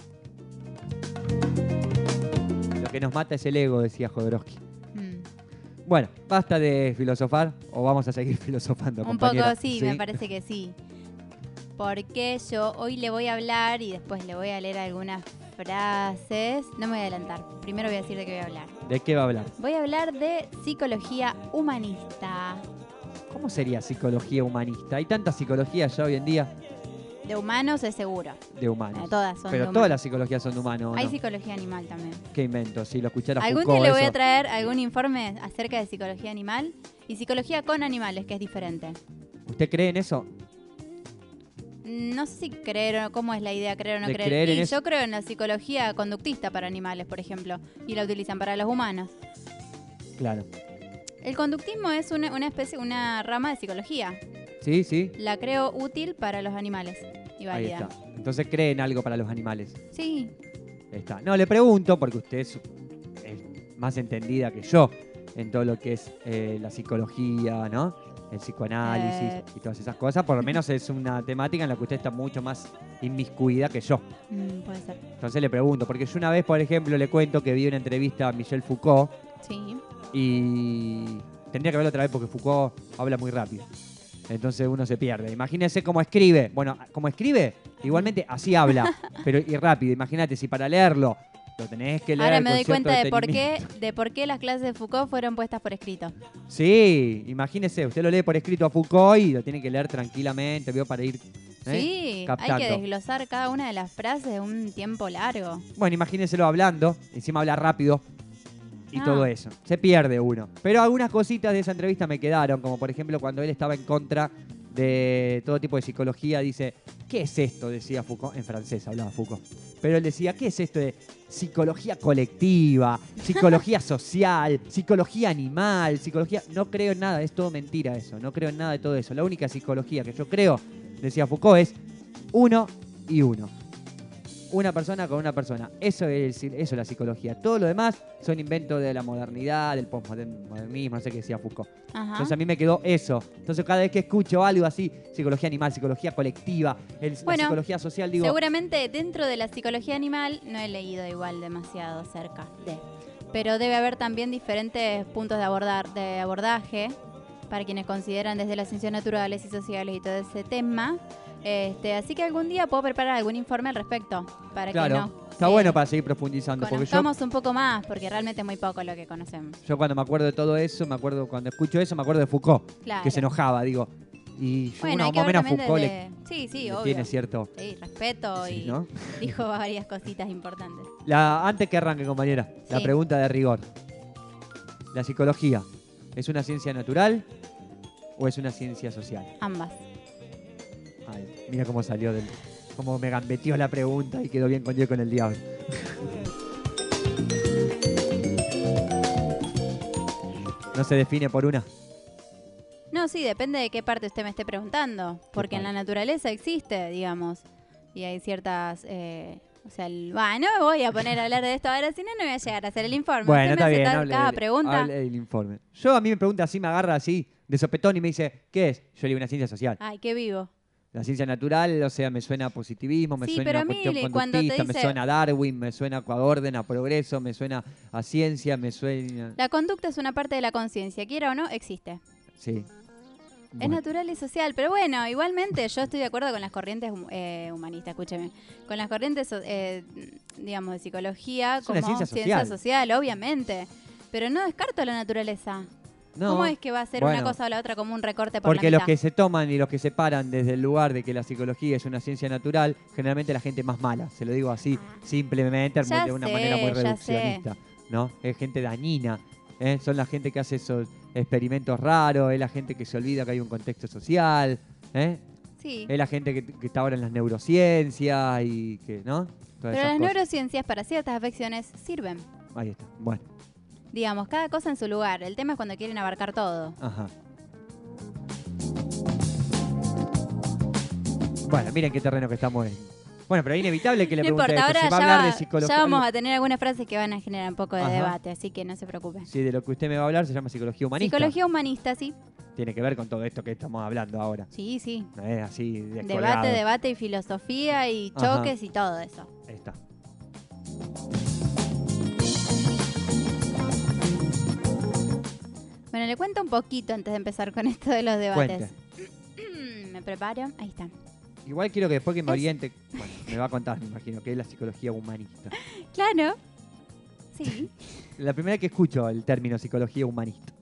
Lo que nos mata es el ego, decía Jodorowsky. Mm. Bueno, basta de filosofar o vamos a seguir filosofando, Un compañera. poco sí, me parece que sí. Porque yo hoy le voy a hablar y después le voy a leer algunas frases. No me voy a adelantar. Primero voy a decir de qué voy a hablar. ¿De qué va a hablar? Voy a hablar de psicología humanista. ¿Cómo sería psicología humanista? Hay tanta psicología ya hoy en día De humanos es seguro. de humanos. Eh, todas son Pero de todas humanos. las psicologías son de humanos, ¿o Hay no? psicología animal también. ¿Qué invento? Si lo escuchara Algún Foucault, día le voy eso. a traer algún informe acerca de psicología animal y psicología con animales, que es diferente. ¿Usted cree en eso? No sé si creer o cómo es la idea, creer o no De creer. creer en y eso. yo creo en la psicología conductista para animales, por ejemplo, y la utilizan para los humanos. Claro. El conductismo es una, una especie, una rama de psicología. Sí, sí. La creo útil para los animales y Ahí válida. está. Entonces cree en algo para los animales. Sí. Ahí está. No, le pregunto, porque usted es, es más entendida que yo en todo lo que es eh, la psicología, ¿no? El psicoanálisis Eh. y todas esas cosas. Por lo menos es una temática en la que usted está mucho más inmiscuida que yo. Mm, puede ser. Entonces le pregunto, porque yo una vez, por ejemplo, le cuento que vi una entrevista a Michel Foucault Sí. y tendría que verlo otra vez porque Foucault habla muy rápido. Entonces uno se pierde. Imagínense cómo escribe. Bueno, cómo escribe, igualmente así habla, pero y rápido. Imagínate, si para leerlo lo tenés que leer Ahora me con doy cierto cuenta de por qué detenimiento. de por qué las clases de Foucault fueron puestas por escrito. Sí, imagínese, usted lo lee por escrito a Foucault y lo tiene que leer tranquilamente, veo, para ir ¿eh? Sí, captando. hay que desglosar cada una de las frases un tiempo largo. Bueno, imagínenselo hablando, encima habla rápido y Ah. todo eso. Se pierde uno. Pero algunas cositas de esa entrevista me quedaron, como por ejemplo cuando él estaba en contra de todo tipo de psicología, dice, ¿qué es esto? Decía Foucault, en francés hablaba Foucault. Pero él decía, ¿qué es esto de psicología colectiva, psicología social, psicología animal, psicología? No creo en nada, es todo mentira eso, no creo en nada de todo eso. La única psicología que yo creo, decía Foucault, es uno y uno. Una persona con una persona. Eso es, eso es la psicología. Todo lo demás son inventos de la modernidad, del postmodernismo, no sé qué decía Foucault. Ajá. Entonces a mí me quedó eso. Entonces cada vez que escucho algo así, psicología animal, psicología colectiva, el- la Bueno, psicología social, digo, Seguramente dentro de la psicología animal no he leído igual demasiado cerca de. Pero debe haber también diferentes puntos de abordar de abordaje para quienes consideran desde las ciencias naturales y sociales y todo ese tema. Este, así que algún día puedo preparar algún informe al respecto para claro, que no está bueno para seguir profundizando. Porque yo, conozcamos un poco más, porque realmente es muy poco lo que conocemos. yo cuando me acuerdo de todo eso, me acuerdo cuando escucho eso, me acuerdo de Foucault, Claro. que se enojaba, digo. Y yo, Bueno, bueno, hay que más o ver menos también Foucault desde- le, Sí, sí, le obvio. tiene cierto... Sí, respeto Sí, y ¿no? dijo varias cositas importantes. La, antes que arranque, compañera, la Sí. pregunta de rigor. ¿La psicología es una ciencia natural o es una ciencia social? Ambas. Ay, mira cómo salió del... Cómo me gambeteó la pregunta y quedó bien con Dios con el diablo. ¿No se define por una? No, sí, depende de qué parte usted me esté preguntando. Porque en la naturaleza existe, digamos. Y hay ciertas... eh, o sea, el, bah, no me voy a poner a hablar de esto ahora, si no, no voy a llegar a hacer el informe. Bueno, usted está me hace bien, tal- hable cada del- pregunta. hable del informe. Yo a mí me pregunta así, me agarra así, de sopetón y me dice, ¿qué es? Yo le digo una ciencia social. Ay, qué vivo. La ciencia natural, o sea, me suena a positivismo, me Sí, suena pero a a una mí cuestión cuando te conductista, me dice- suena a Darwin, me suena a orden, a progreso, me suena a ciencia, me suena... La conducta es una parte de la conciencia, quiera o no, existe. Sí. Es Bueno. natural y social, pero bueno, igualmente yo estoy de acuerdo con las corrientes eh, humanistas, escúcheme, con las corrientes, eh, digamos, de psicología Es una como ciencia ciencia social. social, obviamente, pero no descarto la naturaleza. No, ¿Cómo es que va a ser bueno, una cosa o la otra como un recorte por Porque la los mitad? que se toman y los que se paran desde el lugar de que la psicología es una ciencia natural, generalmente la gente más mala, se lo digo así, simplemente Ya de una sé, manera muy ya sé. reduccionista, ¿no? Es gente dañina, ¿eh? Son la gente que hace esos experimentos raros, es la gente que se olvida que hay un contexto social, ¿eh? Sí, Es la gente que, que está ahora en las neurociencias y que, ¿no? Todas pero esas las cosas. neurociencias para ciertas afecciones sirven. Ahí está, bueno, Digamos, cada cosa en su lugar. El tema es cuando quieren abarcar todo. ajá. Bueno, miren qué terreno que estamos en. Bueno, pero es inevitable que le No pregunte importa, esto. ahora Si va a ya, hablar de va- psicología. ya vamos a tener algunas frases que van a generar un poco de Ajá. debate, así que no se preocupe. Sí, de lo que usted me va a hablar se llama psicología humanista. Psicología humanista, sí. Tiene que ver con todo esto que estamos hablando ahora. Sí, sí. No es así descolgado. Debate, debate y filosofía y Ajá. choques y todo eso. Ahí está. Bueno, le cuento un poquito antes de empezar con esto de los debates. Cuente. Me preparo. Ahí está. Igual quiero que después que me Es- oriente, bueno, me va a contar, me imagino, que es la psicología humanista. Claro. Sí. La primera vez que escucho el término psicología humanista.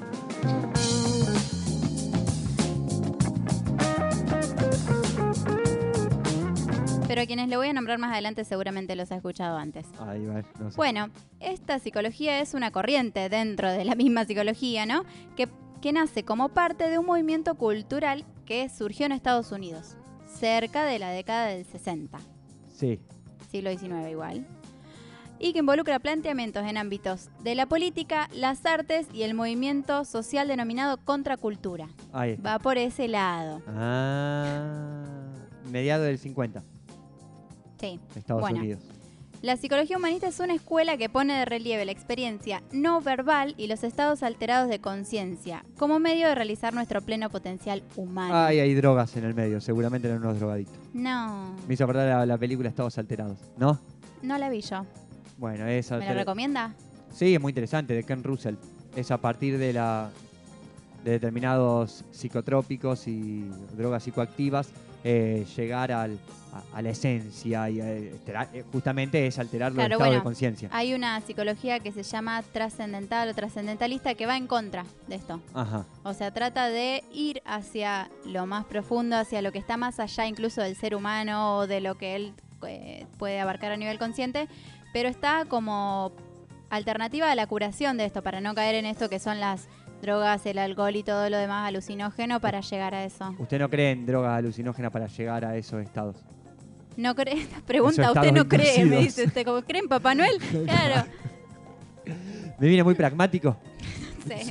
Pero quienes le voy a nombrar más adelante seguramente los ha escuchado antes. Ahí va, no sé. Bueno, esta psicología es una corriente dentro de la misma psicología, ¿no? Que, que nace como parte de un movimiento cultural que surgió en Estados Unidos, cerca de la década del sesenta, Sí. siglo diecinueve igual, y que involucra planteamientos en ámbitos de la política, las artes y el movimiento social denominado contracultura. Ahí está. Va por ese lado. Ah, mediado del cincuenta, Sí. Estados Bueno. Unidos. La psicología humanista es una escuela que pone de relieve la experiencia no verbal y los estados alterados de conciencia como medio de realizar nuestro pleno potencial humano. Ay, hay drogas en el medio, seguramente eran unos drogadictos. No, Me hizo acordar la, la película Estados Alterados, ¿no? no la vi yo. Bueno, esa. ¿Me la recomienda? Sí, es muy interesante, de Ken Russell. Es a partir de la de determinados psicotrópicos y drogas psicoactivas, eh, llegar al, a, a la esencia y eh, alterar- eh, justamente es alterar los Claro, estados bueno, de conciencia. hay una psicología que se llama trascendental o trascendentalista que va en contra de esto. Ajá. O sea, trata de ir hacia lo más profundo, hacia lo que está más allá incluso del ser humano o de lo que él eh, puede abarcar a nivel consciente, pero está como alternativa a la curación de esto, para no caer en esto que son las drogas, el alcohol y todo lo demás alucinógeno para llegar a eso. ¿Usted no cree en drogas alucinógenas para llegar a esos estados? No cree, pregunta, Esos usted no estados cree, me inducidos. dice usted, ¿cómo cree en Papá Noel? Claro. ¿Me viene muy pragmático? Sí.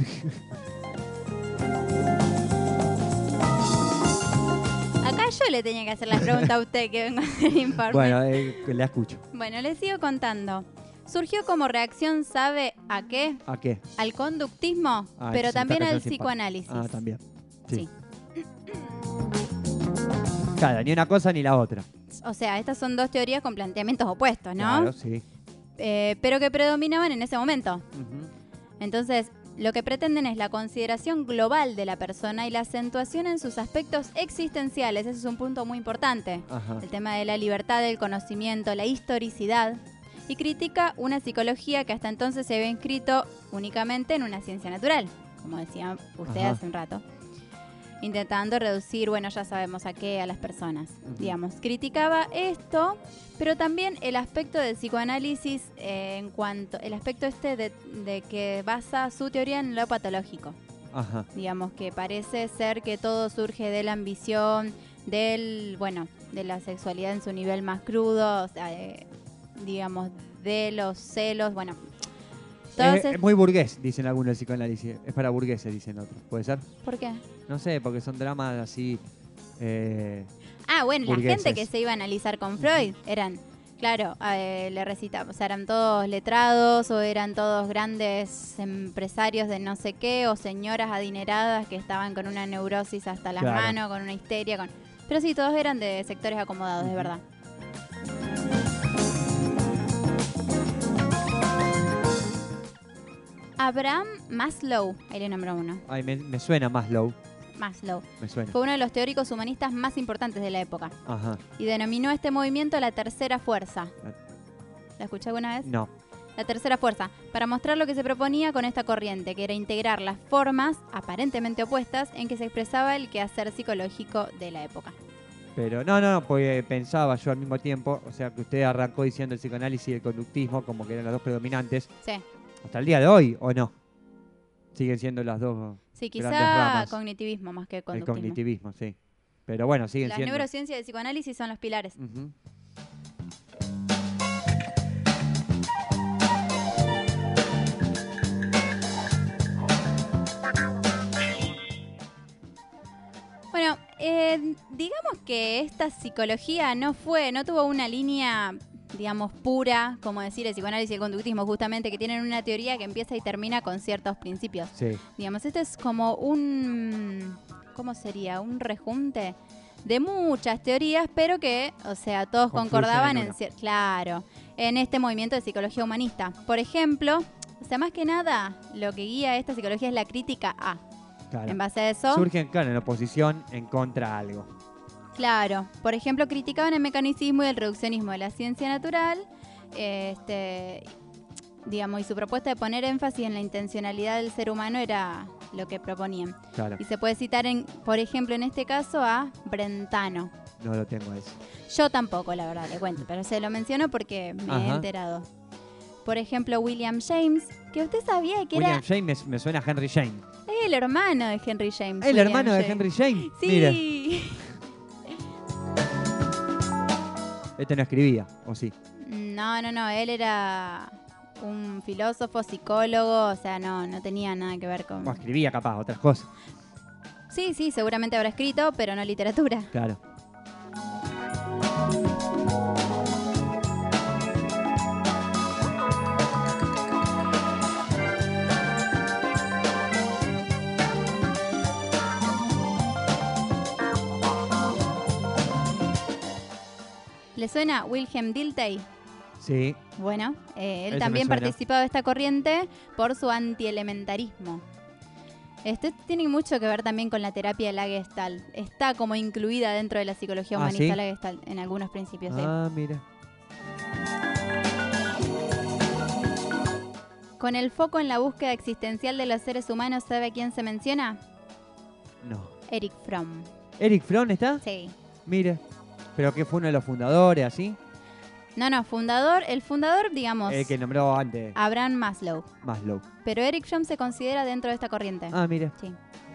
Acá yo le tenía que hacer la pregunta a usted que vengo a hacer el informe. Bueno, eh, la escucho. Bueno, les sigo contando. Surgió como reacción, ¿sabe a qué? ¿A qué? Al conductismo, Ah, pero entonces me también está al cayendo simpático. psicoanálisis. Ah, también. Sí. Sí. Claro, ni una cosa ni la otra. O sea, estas son dos teorías con planteamientos opuestos, ¿no? Claro, sí. Eh, pero que predominaban en ese momento. Ujú. Entonces, lo que pretenden es la consideración global de la persona y la acentuación en sus aspectos existenciales. Ese es un punto muy importante. Ajá. El tema de la libertad del conocimiento, la historicidad. Y critica una psicología que hasta entonces se había inscrito únicamente en una ciencia natural, como decía usted Ajá. hace un rato. Intentando reducir, bueno, ya sabemos a qué, a las personas. Ujú. Digamos, criticaba esto, pero también el aspecto del psicoanálisis eh, en cuanto, el aspecto este de, de que basa su teoría en lo patológico. Ajá. Digamos que parece ser que todo surge de la ambición, del, bueno, de la sexualidad en su nivel más crudo, o sea, eh, digamos, de los celos, bueno. Es, Entonces, es muy burgués, dicen algunos del psicoanálisis. Es para burgueses, dicen otros. ¿Puede ser? ¿por qué? No sé, porque son dramas así. Eh, Ah, bueno, la burgueses. gente que se iba a analizar con Freud eran, claro, eh, le recitaban, o sea, eran todos letrados o eran todos grandes empresarios de no sé qué o señoras adineradas que estaban con una neurosis hasta las Claro. manos, con una histeria, con... Pero sí, todos eran de sectores acomodados, de Ujú. verdad. Abraham Maslow, ahí le nombro uno, ay, me, me suena más low. Maslow, Me suena. fue uno de los teóricos humanistas más importantes de la época Ajá. y denominó este movimiento la tercera fuerza. ¿La escuché alguna vez? No. La tercera fuerza, para mostrar lo que se proponía con esta corriente, que era integrar las formas aparentemente opuestas en que se expresaba el quehacer psicológico de la época. Pero no, no, no, porque pensaba yo al mismo tiempo, o sea, que usted arrancó diciendo el psicoanálisis y el conductismo como que eran las dos predominantes. Sí, ¿Hasta el día de hoy o no? Siguen siendo las dos sí, grandes quizá ramas. cognitivismo más que El conductismo. cognitivismo, sí. Pero bueno, siguen Las siendo. neurociencias y el psicoanálisis son los pilares. Ujú. Bueno, eh, digamos que esta psicología no fue, no tuvo una línea, digamos, pura, como decir el psicoanálisis y el conductismo, justamente, que tienen una teoría que empieza y termina con ciertos principios. Sí. Digamos, este es como un, ¿cómo sería? Un rejunte de muchas teorías, pero que, o sea, todos Confluyen concordaban en en, una. cier- claro, en este movimiento de psicología humanista. Por ejemplo, o sea, más que nada, lo que guía esta psicología es la crítica a. Claro. En base a eso, Surgen, claro, en oposición en contra a algo. Claro, por ejemplo, criticaban el mecanicismo y el reduccionismo de la ciencia natural, este, digamos, y su propuesta de poner énfasis en la intencionalidad del ser humano era lo que proponían. Claro. Y se puede citar, en, por ejemplo, en este caso a Brentano. No lo tengo eso. Yo tampoco, la verdad, le cuento, pero se lo menciono porque me Ajá. he enterado. Por ejemplo, William James, que usted sabía que William era James me, me suena a Henry James. el hermano de Henry James. ¿El William hermano de James. Henry James? Sí. Mira. Este no escribía, ¿o sí? No, no, no, él era un filósofo, psicólogo, o sea, no, no tenía nada que ver con... O escribía capaz, otras cosas. Sí, sí, seguramente habrá escrito, pero no literatura. Claro. ¿Le suena Wilhelm Dilthey? Sí. Bueno, eh, él Ese también me suena. participaba de esta corriente por su antielementarismo. Esto tiene mucho que ver también con la terapia de la Gestalt. Está como incluida dentro de la psicología ¿Ah, humanista sí? la Gestalt en algunos principios. sí. Ah, mira. Con el foco en la búsqueda existencial de los seres humanos, ¿sabe a quién se menciona? No. Eric Fromm. ¿Eric Fromm está? Sí. Mire. ¿Pero que fue uno de los fundadores, así? No, no, fundador, el fundador, digamos, El que nombró antes. Abraham Maslow. Maslow. Pero Eric Fromm se considera dentro de esta corriente. Ah, mire. Sí.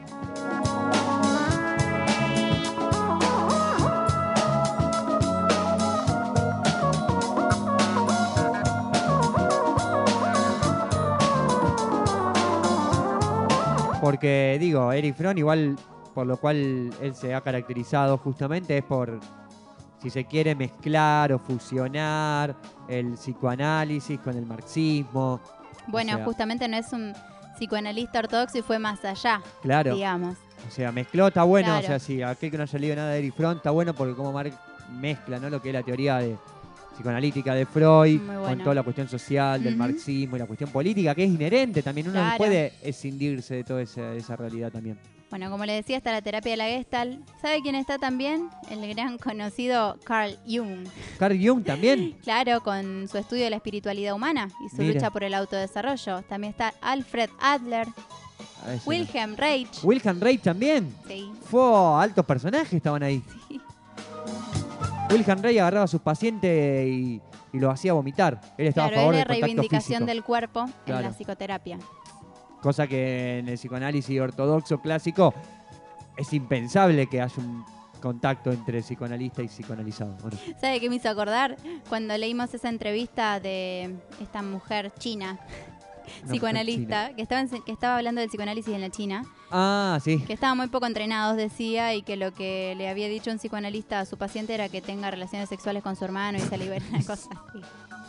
Porque, digo, Eric Fromm, igual, por lo cual él se ha caracterizado justamente, es por, si se quiere, mezclar o fusionar el psicoanálisis con el marxismo. Bueno, O sea, justamente no es un psicoanalista ortodoxo y fue más allá, Claro. digamos. O sea, mezcló, está bueno. Claro. O sea, si aquel que no haya leído nada de Eric Fromm, está bueno porque como mar- mezcla, ¿no? Lo que es la teoría de psicoanalítica de Freud, Muy con bueno. toda la cuestión social del Ujú. marxismo y la cuestión política, que es inherente también. Uno Claro. no puede escindirse de toda esa, esa realidad también. Bueno, como le decía, está la terapia de la Gestalt. ¿Sabe quién está también? El gran conocido Carl Jung. Carl Jung también. Claro, con su estudio de la espiritualidad humana y su Mira. lucha por el autodesarrollo. También está Alfred Adler, A ese no. Wilhelm Reich. Wilhelm Reich también. Sí. Fue altos personajes estaban ahí. Wilhelm Reich agarraba a sus pacientes y, y los hacía vomitar. Él estaba Claro, a favor es del la contacto reivindicación físico. del cuerpo en Claro. la psicoterapia. Cosa que en el psicoanálisis ortodoxo clásico es impensable que haya un contacto entre psicoanalista y psicoanalizado. ¿O no? ¿Sabe qué me hizo acordar? Cuando leímos esa entrevista de esta mujer china, Una psicoanalista, mujer que estaba, en- que estaba hablando del psicoanálisis en la China, Ah, sí. que estaban muy poco entrenados, decía, y que lo que le había dicho un psicoanalista a su paciente era que tenga relaciones sexuales con su hermano y se libere, una cosa así.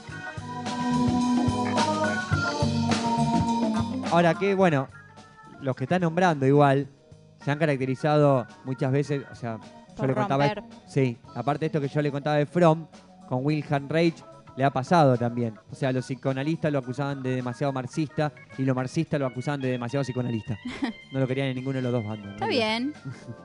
Ahora que, bueno, los que está nombrando igual se han caracterizado muchas veces, o sea, yo Por le contaba... romper. Sí, aparte de esto que yo le contaba de Fromm, con Wilhelm Reich le ha pasado también. O sea, los psicoanalistas lo acusaban de demasiado marxista y los marxistas lo acusaban de demasiado psicoanalista. No lo querían en ninguno de los dos bandos. Está bien.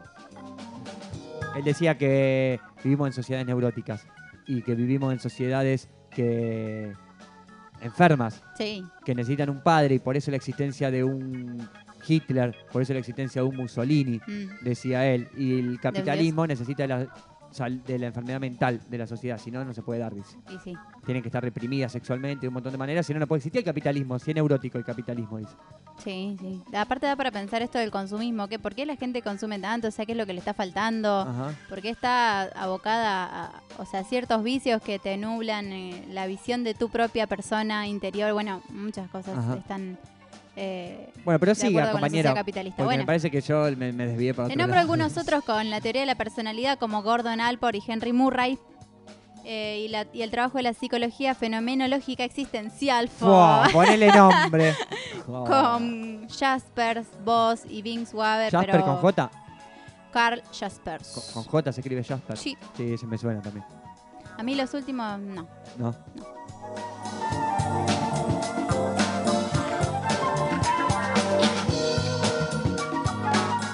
Él decía que vivimos en sociedades neuróticas y que vivimos en sociedades que enfermas, Sí. que necesitan un padre y por eso la existencia de un Hitler, por eso la existencia de un Mussolini, Mm. decía él. Y el capitalismo necesita de la, sal- de la enfermedad mental de la sociedad, si no, no se puede dar, dice. Y sí. Tienen que estar reprimidas sexualmente de un montón de maneras, si no, no puede existir el capitalismo, si es neurótico el capitalismo, dice. Sí, sí. Aparte da para pensar esto del consumismo, que por qué la gente consume tanto, o sea, qué es lo que le está faltando, Ajá. por qué está abocada a, o sea, ciertos vicios que te nublan eh, la visión de tu propia persona interior, bueno, muchas cosas Ajá. están eh, Bueno, pero de siga, acuerdo con la compañera, sociedad capitalista. porque Bueno, me parece que yo me, me desvié para le otro nombro lado. algunos otros con la teoría de la personalidad como Gordon Allport y Henry Murray. eh, y, la- y el trabajo de la psicología fenomenológica existencial Fua, ponele nombre. con Jaspers, Voss y Vince Waber. Jasper pero con J. Carl Jaspers. Con, con J se escribe Jasper. Sí. Sí, ese me suena también. A mí los últimos, no. ¿No?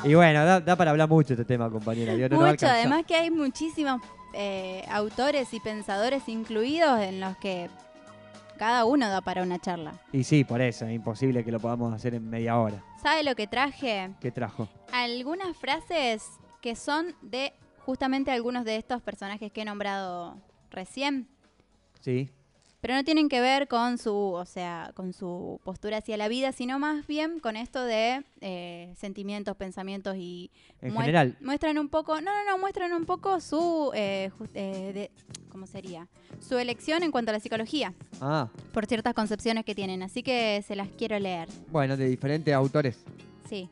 Y bueno, da, da para hablar mucho este tema, compañera. Dios, no nos va a Mucho, alcanzar. además que hay muchísimos eh, autores y pensadores incluidos en los que cada uno da para una charla. Y sí, por eso, es imposible que lo podamos hacer en media hora. ¿Sabe lo que traje? ¿Qué trajo? Algunas frases que son de justamente algunos de estos personajes que he nombrado recién, Sí. pero no tienen que ver con su, o sea, con su postura hacia la vida, sino más bien con esto de eh, sentimientos, pensamientos y En muest- general. muestran un poco, no, no, no, muestran un poco su, eh, ju- eh, de, ¿cómo sería? Su elección en cuanto a la psicología, Ah, por ciertas concepciones que tienen, así que se las quiero leer. bueno, de diferentes autores. Sí.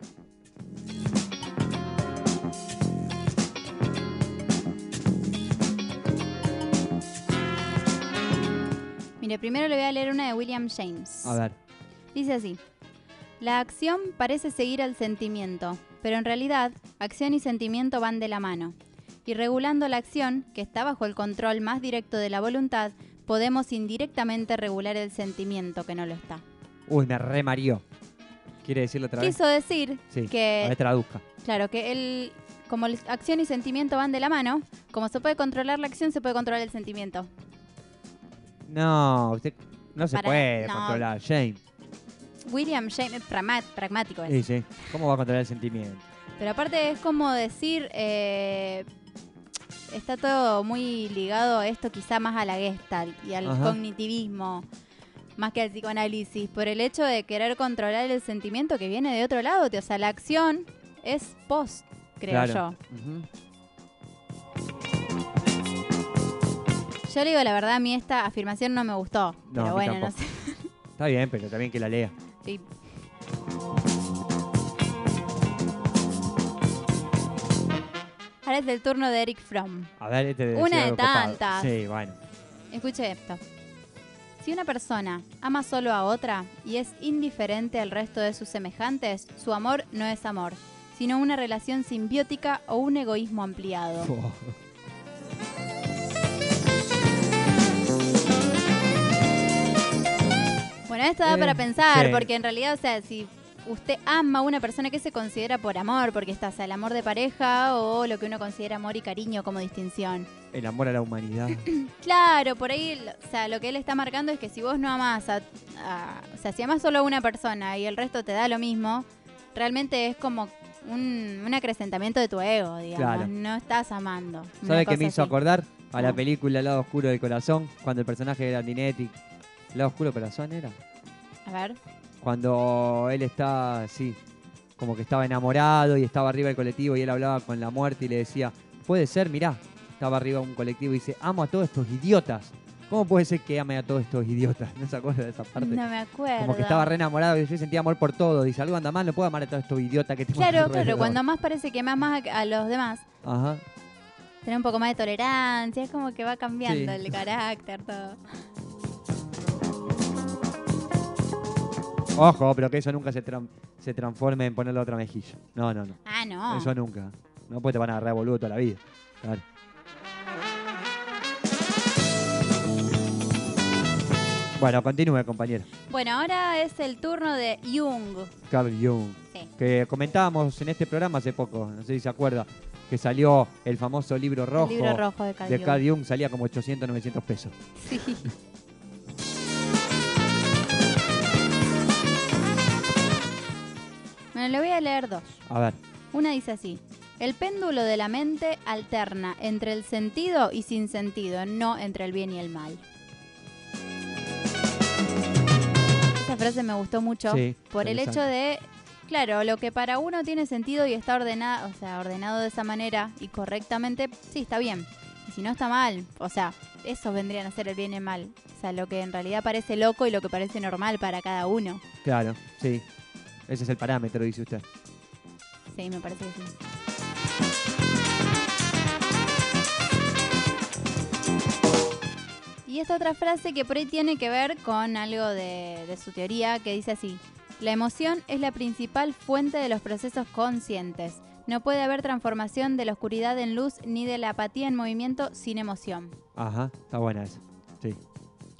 Mire, primero le voy a leer una de William James. A ver. Dice así: la acción parece seguir al sentimiento, pero en realidad acción y sentimiento van de la mano. Y regulando la acción, que está bajo el control más directo de la voluntad, podemos indirectamente regular el sentimiento que no lo está. Uy, me remarió. ¿Quiere decirlo otra vez? Quiso decir Sí, que, a ver, traduzca. claro, que el, como el- acción y sentimiento van de la mano, como se puede controlar la acción, se puede controlar el sentimiento. No, usted no se Para- puede no. controlar, James. William James es pragma- pragmático. Es. Sí, sí. ¿Cómo va a controlar el sentimiento? Pero aparte es como decir, eh, está todo muy ligado a esto, quizá más a la Gestalt y al Ajá. cognitivismo, más que al psicoanálisis, por el hecho de querer controlar el sentimiento que viene de otro lado. O sea, la acción es post, creo Claro. yo. Ujú. Yo le digo la verdad, a mí esta afirmación no me gustó. No, pero a mí bueno, no tampoco. sé. Está bien, pero también que la lea. Sí. Ahora es el turno de Eric Fromm. A ver, este debe Una ser de algo copado. tantas. Sí, bueno. Escuche esto. Si una persona ama solo a otra y es indiferente al resto de sus semejantes, su amor no es amor, sino una relación simbiótica o un egoísmo ampliado. Oh. Bueno, esto da Eh, para pensar, sí. porque en realidad, o sea, si usted ama a una persona, ¿qué se considera por amor? Porque está, o sea, el amor de pareja o lo que uno considera amor y cariño como distinción. El amor a la humanidad. Claro, por ahí, lo- o sea, lo que él está marcando es que si vos no amás a, a- o sea, si amás solo a una persona y el resto te da lo mismo, realmente es como un, un acrecentamiento de tu ego, digamos. Claro. No estás amando. una ¿Sabe qué me cosa hizo así. acordar? A la No. película El lado oscuro del corazón, cuando el personaje de Grandinetti. ¿El lado oscuro del corazón era? A ver. Cuando él está, sí, como que estaba enamorado y estaba arriba del colectivo y él hablaba con la muerte y le decía, puede ser, mirá, estaba arriba de un colectivo y dice, amo a todos estos idiotas. ¿Cómo puede ser que ame a todos estos idiotas? ¿No se acuerda de esa parte? No me acuerdo. Como que estaba re enamorado y yo sentía amor por todo. Dice, algo anda mal, no puedo amar a todos estos idiotas que tengo Claro, alrededor. claro, cuando más parece que amás más a, a los demás, Ajá. tener un poco más de tolerancia, es como que va cambiando Sí. el carácter, todo. Ojo, pero que eso nunca se, tran- se transforme en ponerle otra mejilla. No, no, no. Ah, no. Eso nunca. No, pues te van a agarrar a boludo toda la vida. Claro. Bueno, continúe, compañero. Bueno, ahora es el turno de Jung. Carl Jung. Sí. Que comentábamos en este programa hace poco, no sé si se acuerda, que salió el famoso libro rojo. libro rojo de Carl de Jung. Carl Jung, salía como ochocientos, novecientos pesos. Sí. Bueno, le voy a leer dos. A ver. Una dice así: el péndulo de la mente alterna entre el sentido y sin sentido, no entre el bien y el mal. Esa frase me gustó mucho Sí, por el hecho de, claro, lo que para uno tiene sentido y está ordenado, o sea, ordenado de esa manera y correctamente, sí, está bien. Y si no está mal, o sea, esos vendrían a ser el bien y el mal. O sea, lo que en realidad parece loco y lo que parece normal para cada uno. Claro, sí. Ese es el parámetro, dice usted. Sí, me parece que sí. Y esta otra frase que por ahí tiene que ver con algo de, de su teoría, que dice así: la emoción es la principal fuente de los procesos conscientes. No puede haber transformación de la oscuridad en luz ni de la apatía en movimiento sin emoción. Ajá, está buena esa. Sí.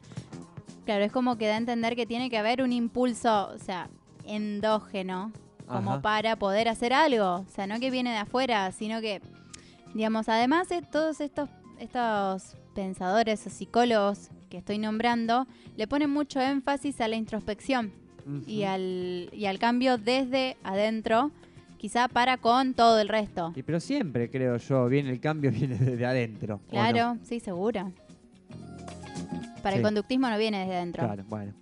Claro, es como que da a entender que tiene que haber un impulso, o sea, endógeno, como Ajá. para poder hacer algo. O sea, no que viene de afuera, sino que, digamos, además de todos estos, estos pensadores o psicólogos que estoy nombrando, le ponen mucho énfasis a la introspección Ujú. y, al, y al cambio desde adentro, quizá para con todo el resto. Y pero siempre, creo yo, viene el cambio, viene desde adentro. ¿o Claro, no? sí, seguro. Para Sí. el conductismo no viene desde adentro. Claro, bueno.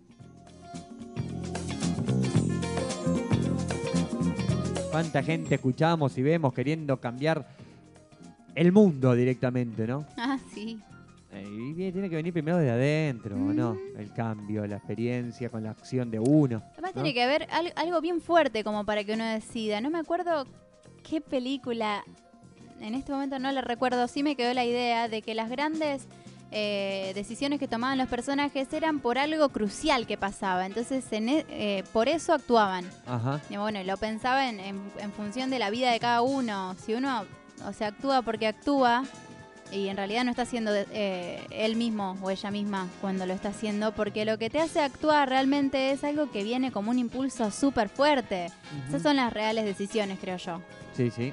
¿Cuánta gente escuchamos y vemos queriendo cambiar el mundo directamente, no? Ah, sí. Eh, Y bien, tiene que venir primero desde adentro, ¿o no? El cambio, la experiencia con la acción de uno. Además ¿no? tiene que haber al- algo bien fuerte como para que uno decida. No me acuerdo qué película, en este momento no la recuerdo, sí me quedó la idea de que las grandes eh, decisiones que tomaban los personajes eran por algo crucial que pasaba. Entonces en e- eh, por eso actuaban. Ajá. Y bueno, lo pensaba en, en- en función de la vida de cada uno. Si uno, o sea, actúa porque actúa y en realidad no está haciendo eh, él mismo o ella misma cuando lo está haciendo, porque lo que te hace actuar realmente es algo que viene como un impulso súper fuerte. Ujú. Esas son las reales decisiones, creo yo. Sí, sí.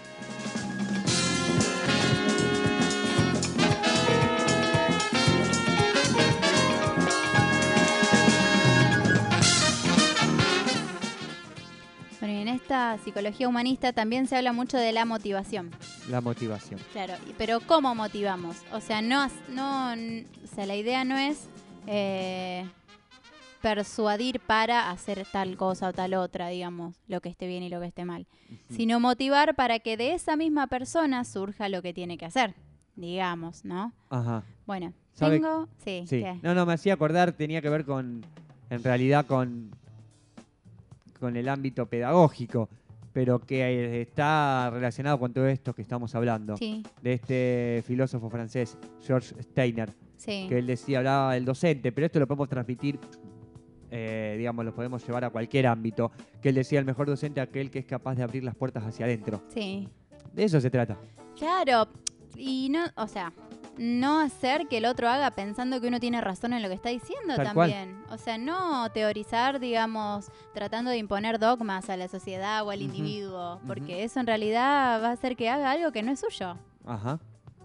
Bueno, y en esta psicología humanista también se habla mucho de la motivación. La motivación. Claro, y- pero ¿cómo motivamos? O sea, no, as- no, n- o sea, la idea no es eh, persuadir para hacer tal cosa o tal otra, digamos, lo que esté bien y lo que esté mal, sino motivar para que de esa misma persona surja lo que tiene que hacer, digamos, ¿no? Ajá. Bueno, ¿Sabe? tengo... Sí, Sí. ¿qué? No, no, me hacía acordar, tenía que ver con, en realidad con, con el ámbito pedagógico, pero que eh, está relacionado con todo esto que estamos hablando. Sí. De este filósofo francés, George Steiner, Sí. que él decía, hablaba del docente, pero esto lo podemos transmitir, eh, digamos, lo podemos llevar a cualquier ámbito, que él decía, el mejor docente es aquel que es capaz de abrir las puertas hacia adentro. Sí. De eso se trata. Claro, y no, o sea, no hacer que el otro haga pensando que uno tiene razón en lo que está diciendo Tal cual. también. O sea, no teorizar, digamos, tratando de imponer dogmas a la sociedad o al Ujú, individuo, porque ujú. eso en realidad va a hacer que haga algo que no es suyo. Ajá.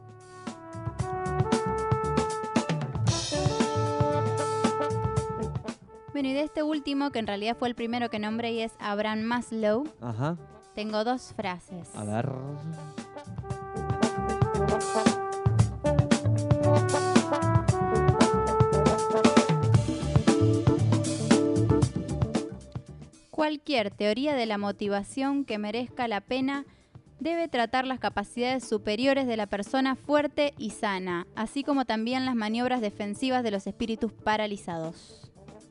Bueno, y de este último, que en realidad fue el primero que nombré y es Abraham Maslow, Ajá. tengo dos frases. A ver. Cualquier teoría de la motivación que merezca la pena debe tratar las capacidades superiores de la persona fuerte y sana, así como también las maniobras defensivas de los espíritus paralizados.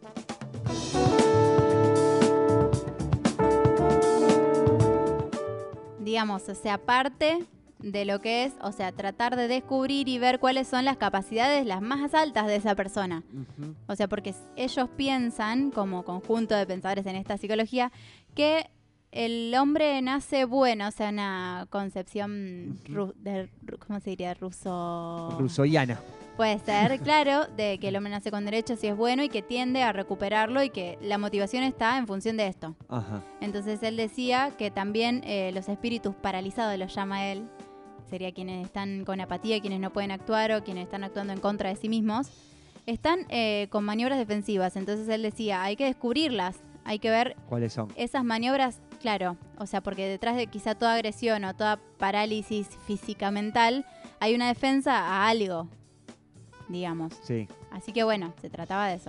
Digamos, o sea, parte de lo que es, o sea, tratar de descubrir y ver cuáles son las capacidades las más altas de esa persona. Ujú. O sea, porque ellos piensan, como conjunto de pensadores en esta psicología, que el hombre nace bueno, o sea, una concepción, ru- de, ru- ¿cómo se diría? Ruso... Rusoiana. Puede ser, claro, de que el hombre nace con derechos y es bueno y que tiende a recuperarlo y que la motivación está en función de esto. Ajá. Entonces él decía que también eh, los espíritus paralizados, los llama él, sería quienes están con apatía, quienes no pueden actuar o quienes están actuando en contra de sí mismos, están eh, con maniobras defensivas. Entonces él decía, hay que descubrirlas, hay que ver ¿Cuáles son? esas maniobras, claro, o sea, porque detrás de quizá toda agresión o toda parálisis física mental, hay una defensa a algo, digamos. Sí. Así que bueno, se trataba de eso.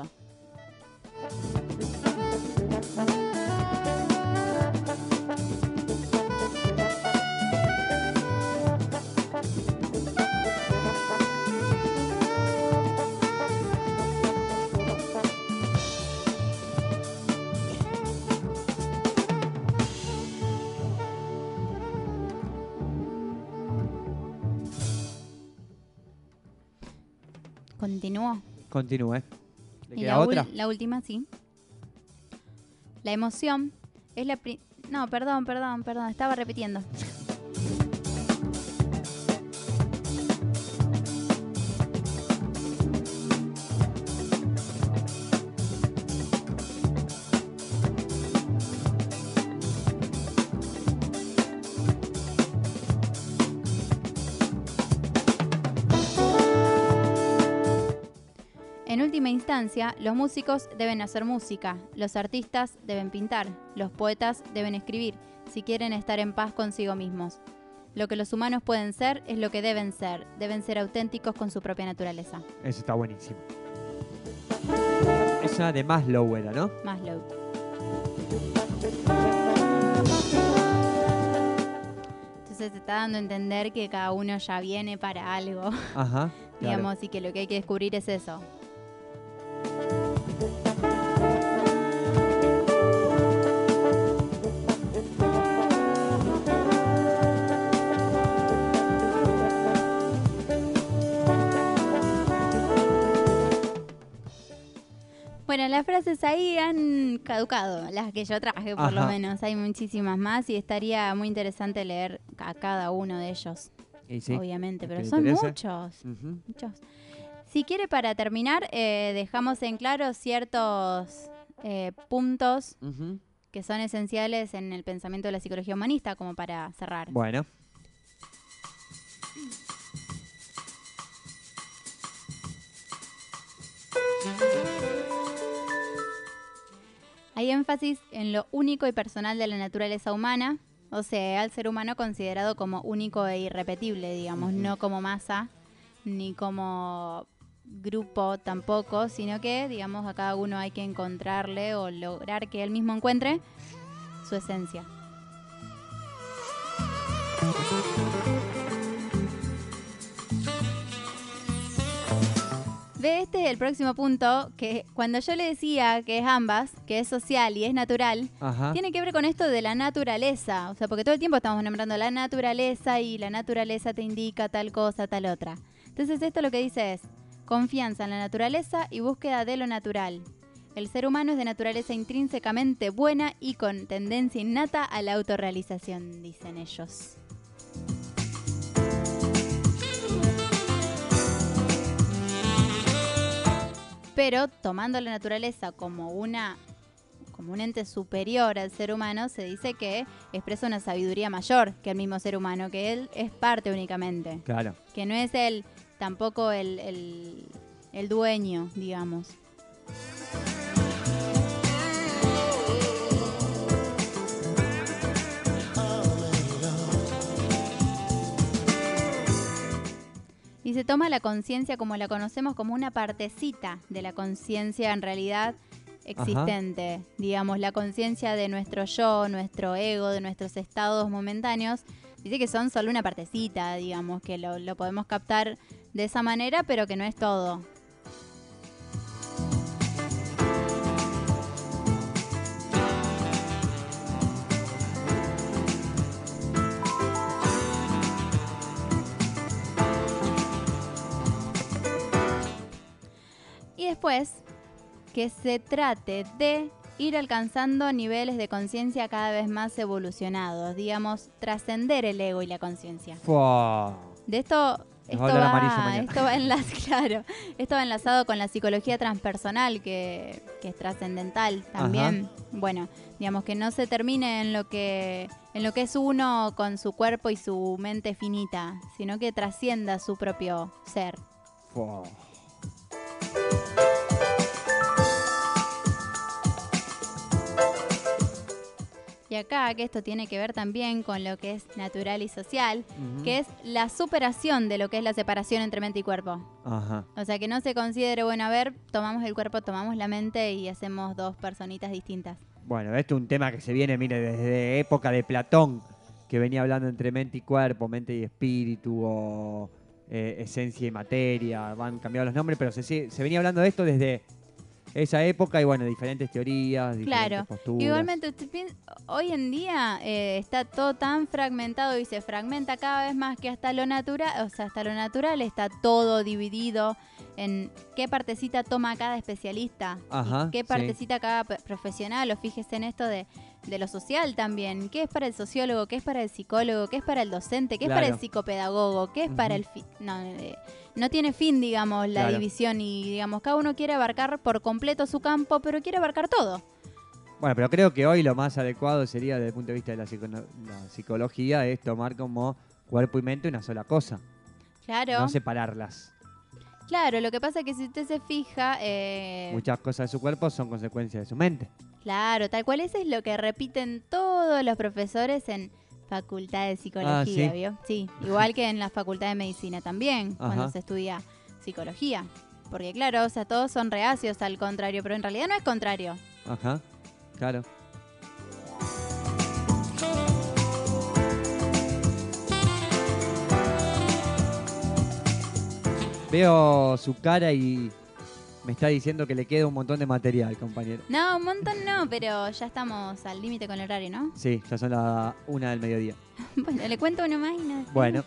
Continúo. Continúe. ¿Le Y queda la, ul- otra? la última, sí. La emoción es la... pri- No, perdón, perdón, perdón, estaba repitiendo. En última instancia, los músicos deben hacer música, los artistas deben pintar, los poetas deben escribir, si quieren estar en paz consigo mismos. Lo que los humanos pueden ser es lo que deben ser, deben ser auténticos con su propia naturaleza. Eso está buenísimo. Esa de Maslow era, ¿no? Maslow. Entonces se está dando a entender que cada uno ya viene para algo. Ajá. Claro. Digamos, y que lo que hay que descubrir es eso. Bueno, las frases ahí han caducado, las que yo traje por Ajá. lo menos. Hay muchísimas más y estaría muy interesante leer a cada uno de ellos. Y sí, obviamente, pero ¿te son interesa? muchos, Ujú. muchos. Si quiere, para terminar, eh, dejamos en claro ciertos eh, puntos Ujú. que son esenciales en el pensamiento de la psicología humanista, como para cerrar. Bueno. Hay énfasis en lo único y personal de la naturaleza humana, o sea, al ser humano considerado como único e irrepetible, digamos, Ujú. no como masa, ni como grupo tampoco, sino que, digamos, a cada uno hay que encontrarle o lograr que él mismo encuentre su esencia. Ve, este es el próximo punto, que cuando yo le decía que es ambas, que es social y es natural, Ajá. tiene que ver con esto de la naturaleza. O sea, porque todo el tiempo estamos nombrando la naturaleza y la naturaleza te indica tal cosa, tal otra. Entonces esto lo que dice es confianza en la naturaleza y búsqueda de lo natural. El ser humano es de naturaleza intrínsecamente buena y con tendencia innata a la autorrealización, dicen ellos. Pero tomando la naturaleza como una como un ente superior al ser humano, se dice que expresa una sabiduría mayor que el mismo ser humano, que él es parte únicamente. Claro. Que no es él tampoco el, el, el dueño, digamos. Y se toma la conciencia como la conocemos como una partecita de la conciencia en realidad existente. Ajá. Digamos, la conciencia de nuestro yo, nuestro ego, de nuestros estados momentáneos. Dice que son solo una partecita, digamos, que lo, lo podemos captar de esa manera, pero que no es todo. Y después, que se trate de ir alcanzando niveles de conciencia cada vez más evolucionados, digamos, trascender el ego y la conciencia. De esto, esto va, esto va enlaz- claro, esto va enlazado con la psicología transpersonal, que, que es trascendental también. Ajá. Bueno, digamos que no se termine en lo que, en lo que es uno con su cuerpo y su mente finita, sino que trascienda su propio ser. Wow. Y acá, que esto tiene que ver también con lo que es natural y social, uh-huh. que es la superación de lo que es la separación entre mente y cuerpo. Ajá. O sea, que no se considere, bueno, a ver, tomamos el cuerpo, tomamos la mente y hacemos dos personitas distintas. Bueno, esto es un tema que se viene, mire, desde época de Platón, que venía hablando entre mente y cuerpo, mente y espíritu, o eh, esencia y materia, van cambiando los nombres, pero se, se venía hablando de esto desde esa época y bueno, diferentes teorías, diferentes claro. posturas. Igualmente, hoy en día eh, está todo tan fragmentado y se fragmenta cada vez más que hasta lo natural, o sea, hasta lo natural está todo dividido en qué partecita toma cada especialista, Ajá, y qué partecita sí. cada profesional, o fíjese en esto de, de lo social también, qué es para el sociólogo, qué es para el psicólogo, qué es para el docente, qué claro. es para el psicopedagogo, qué es uh-huh. para el... Fi- no, eh, no tiene fin, digamos, la claro. división y, digamos, cada uno quiere abarcar por completo su campo, pero quiere abarcar todo. Bueno, pero creo que hoy lo más adecuado sería, desde el punto de vista de la, psico- la psicología, es tomar como cuerpo y mente una sola cosa. Claro. No separarlas. Claro, lo que pasa es que si usted se fija... Eh, Muchas cosas de su cuerpo son consecuencias de su mente. Claro, tal cual. Eso es lo que repiten todos los profesores en facultad de psicología, Ah, ¿sí? ¿vio? Sí, igual que en la facultad de medicina también, Ajá. cuando se estudia psicología. Porque claro, o sea, todos son reacios al contrario, pero en realidad no es contrario. Ajá, claro. Veo su cara y me está diciendo que le queda un montón de material, compañero. No, un montón no, pero ya estamos al límite con el horario, ¿no? Sí, ya son las una del mediodía. Bueno, le cuento uno más y nada. Bueno.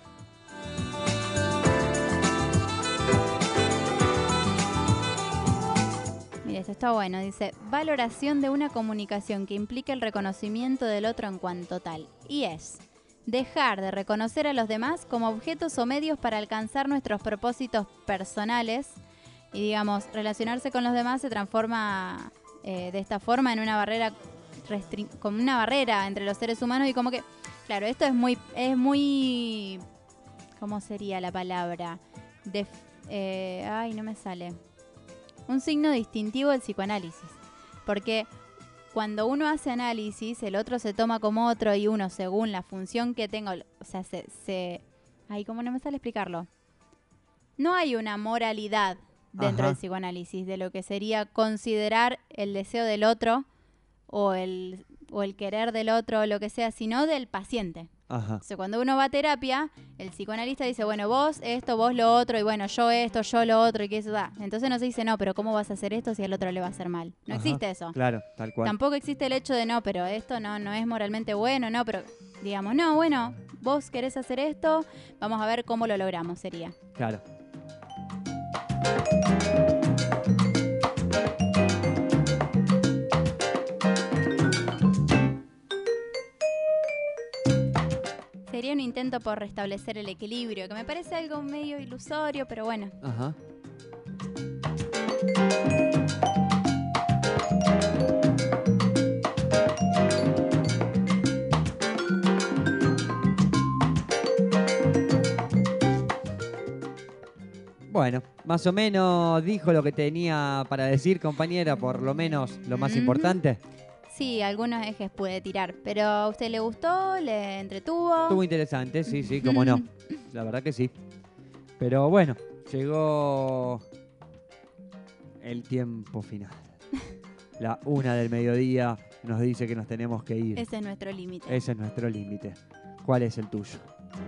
Mire, eso está bueno. Dice, valoración de una comunicación que implique el reconocimiento del otro en cuanto tal. Y es dejar de reconocer a los demás como objetos o medios para alcanzar nuestros propósitos personales. Y digamos, relacionarse con los demás se transforma eh, de esta forma en una barrera restri- como una barrera entre los seres humanos y como que, claro, esto es muy, es muy, ¿cómo sería la palabra? De, eh, ay, no me sale. Un signo distintivo del psicoanálisis. Porque cuando uno hace análisis, el otro se toma como otro y uno, según la función que tenga, o sea, se, se ay, ¿cómo no me sale explicarlo? No hay una moralidad dentro Ajá. del psicoanálisis de lo que sería considerar el deseo del otro o el, o el querer del otro o lo que sea, sino del paciente. Ajá. O sea, cuando uno va a terapia, el psicoanalista dice, bueno, vos esto, vos lo otro, y bueno, yo esto, yo lo otro, y que eso da. Entonces no se dice, no, pero ¿cómo vas a hacer esto si al otro le va a hacer mal? No Ajá. existe eso. Claro, tal cual. Tampoco existe el hecho de, no, pero esto no, no es moralmente bueno, no, pero digamos, no, bueno, vos querés hacer esto, vamos a ver cómo lo logramos, sería. Claro. Sería un intento por restablecer el equilibrio, que me parece algo medio ilusorio, pero bueno. Ajá. Bueno, más o menos dijo lo que tenía para decir, compañera, por lo menos lo más Ujú. importante. Sí, algunos ejes puede tirar, pero ¿a usted le gustó? ¿Le entretuvo? Estuvo interesante, sí, sí, cómo no. La verdad que sí. Pero bueno, llegó el tiempo final. La una del mediodía nos dice que nos tenemos que ir. Ese es nuestro límite. Ese es nuestro límite. ¿Cuál es el tuyo?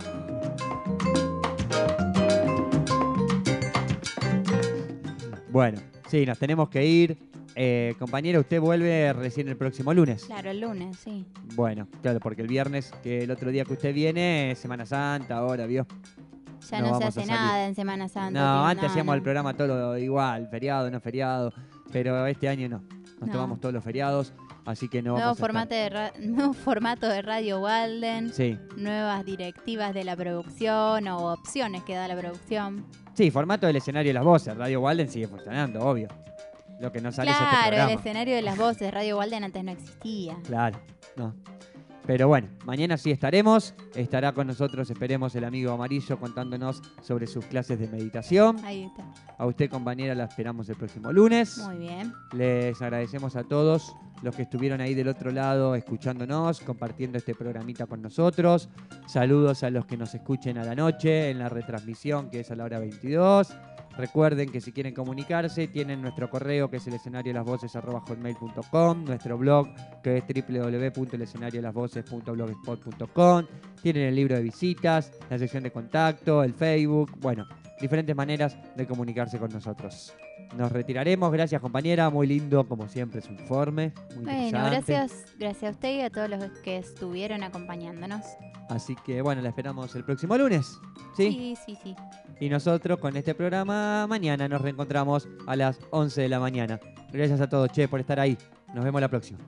Bueno, sí, nos tenemos que ir. Eh, compañera, usted vuelve recién el próximo lunes. Claro, el lunes, sí. Bueno, claro, porque el viernes, que el otro día que usted viene, es Semana Santa, ahora, ¿vio? Ya No no, se vamos a hace salir. nada en Semana Santa. No, tío, antes no, hacíamos no. el programa todo igual, feriado, no feriado, pero este año no. Nos No. tomamos todos los feriados, así que no Nuevo vamos a formato, de ra- nuevo formato de Radio Walden. Sí. Nuevas directivas de la producción o opciones que da la producción. estar. Sí, formato del escenario y las voces. Radio Walden sigue funcionando, obvio. Lo que no sale es este Claro, el programa. escenario de las voces. Radio Walden antes no existía. Claro, no. Pero bueno, mañana sí estaremos. Estará con nosotros, esperemos, el amigo Amarillo contándonos sobre sus clases de meditación. Ahí está. A usted, compañera, la esperamos el próximo lunes. Muy bien. Les agradecemos a todos los que estuvieron ahí del otro lado escuchándonos, compartiendo este programita con nosotros. Saludos a los que nos escuchen a la noche en la retransmisión, que es a la hora veintidós. Recuerden que si quieren comunicarse, tienen nuestro correo, que es el escenario las voces arroba hotmail punto com, nuestro blog, que es doble u doble u doble u punto el escenario las voces punto blogspot punto com, tienen el libro de visitas, la sección de contacto, el Facebook, bueno, diferentes maneras de comunicarse con nosotros. Nos retiraremos, gracias compañera, muy lindo como siempre su informe, muy Bueno, interesante. gracias, gracias a usted y a todos los que estuvieron acompañándonos. Así que bueno, la esperamos el próximo lunes, ¿sí? Sí, sí, sí. Y nosotros con este programa mañana nos reencontramos a las once de la mañana. Gracias a todos, che, por estar ahí. Nos vemos la próxima.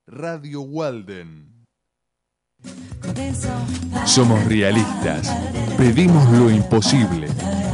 Radio Walden. Somos realistas. Pedimos lo imposible.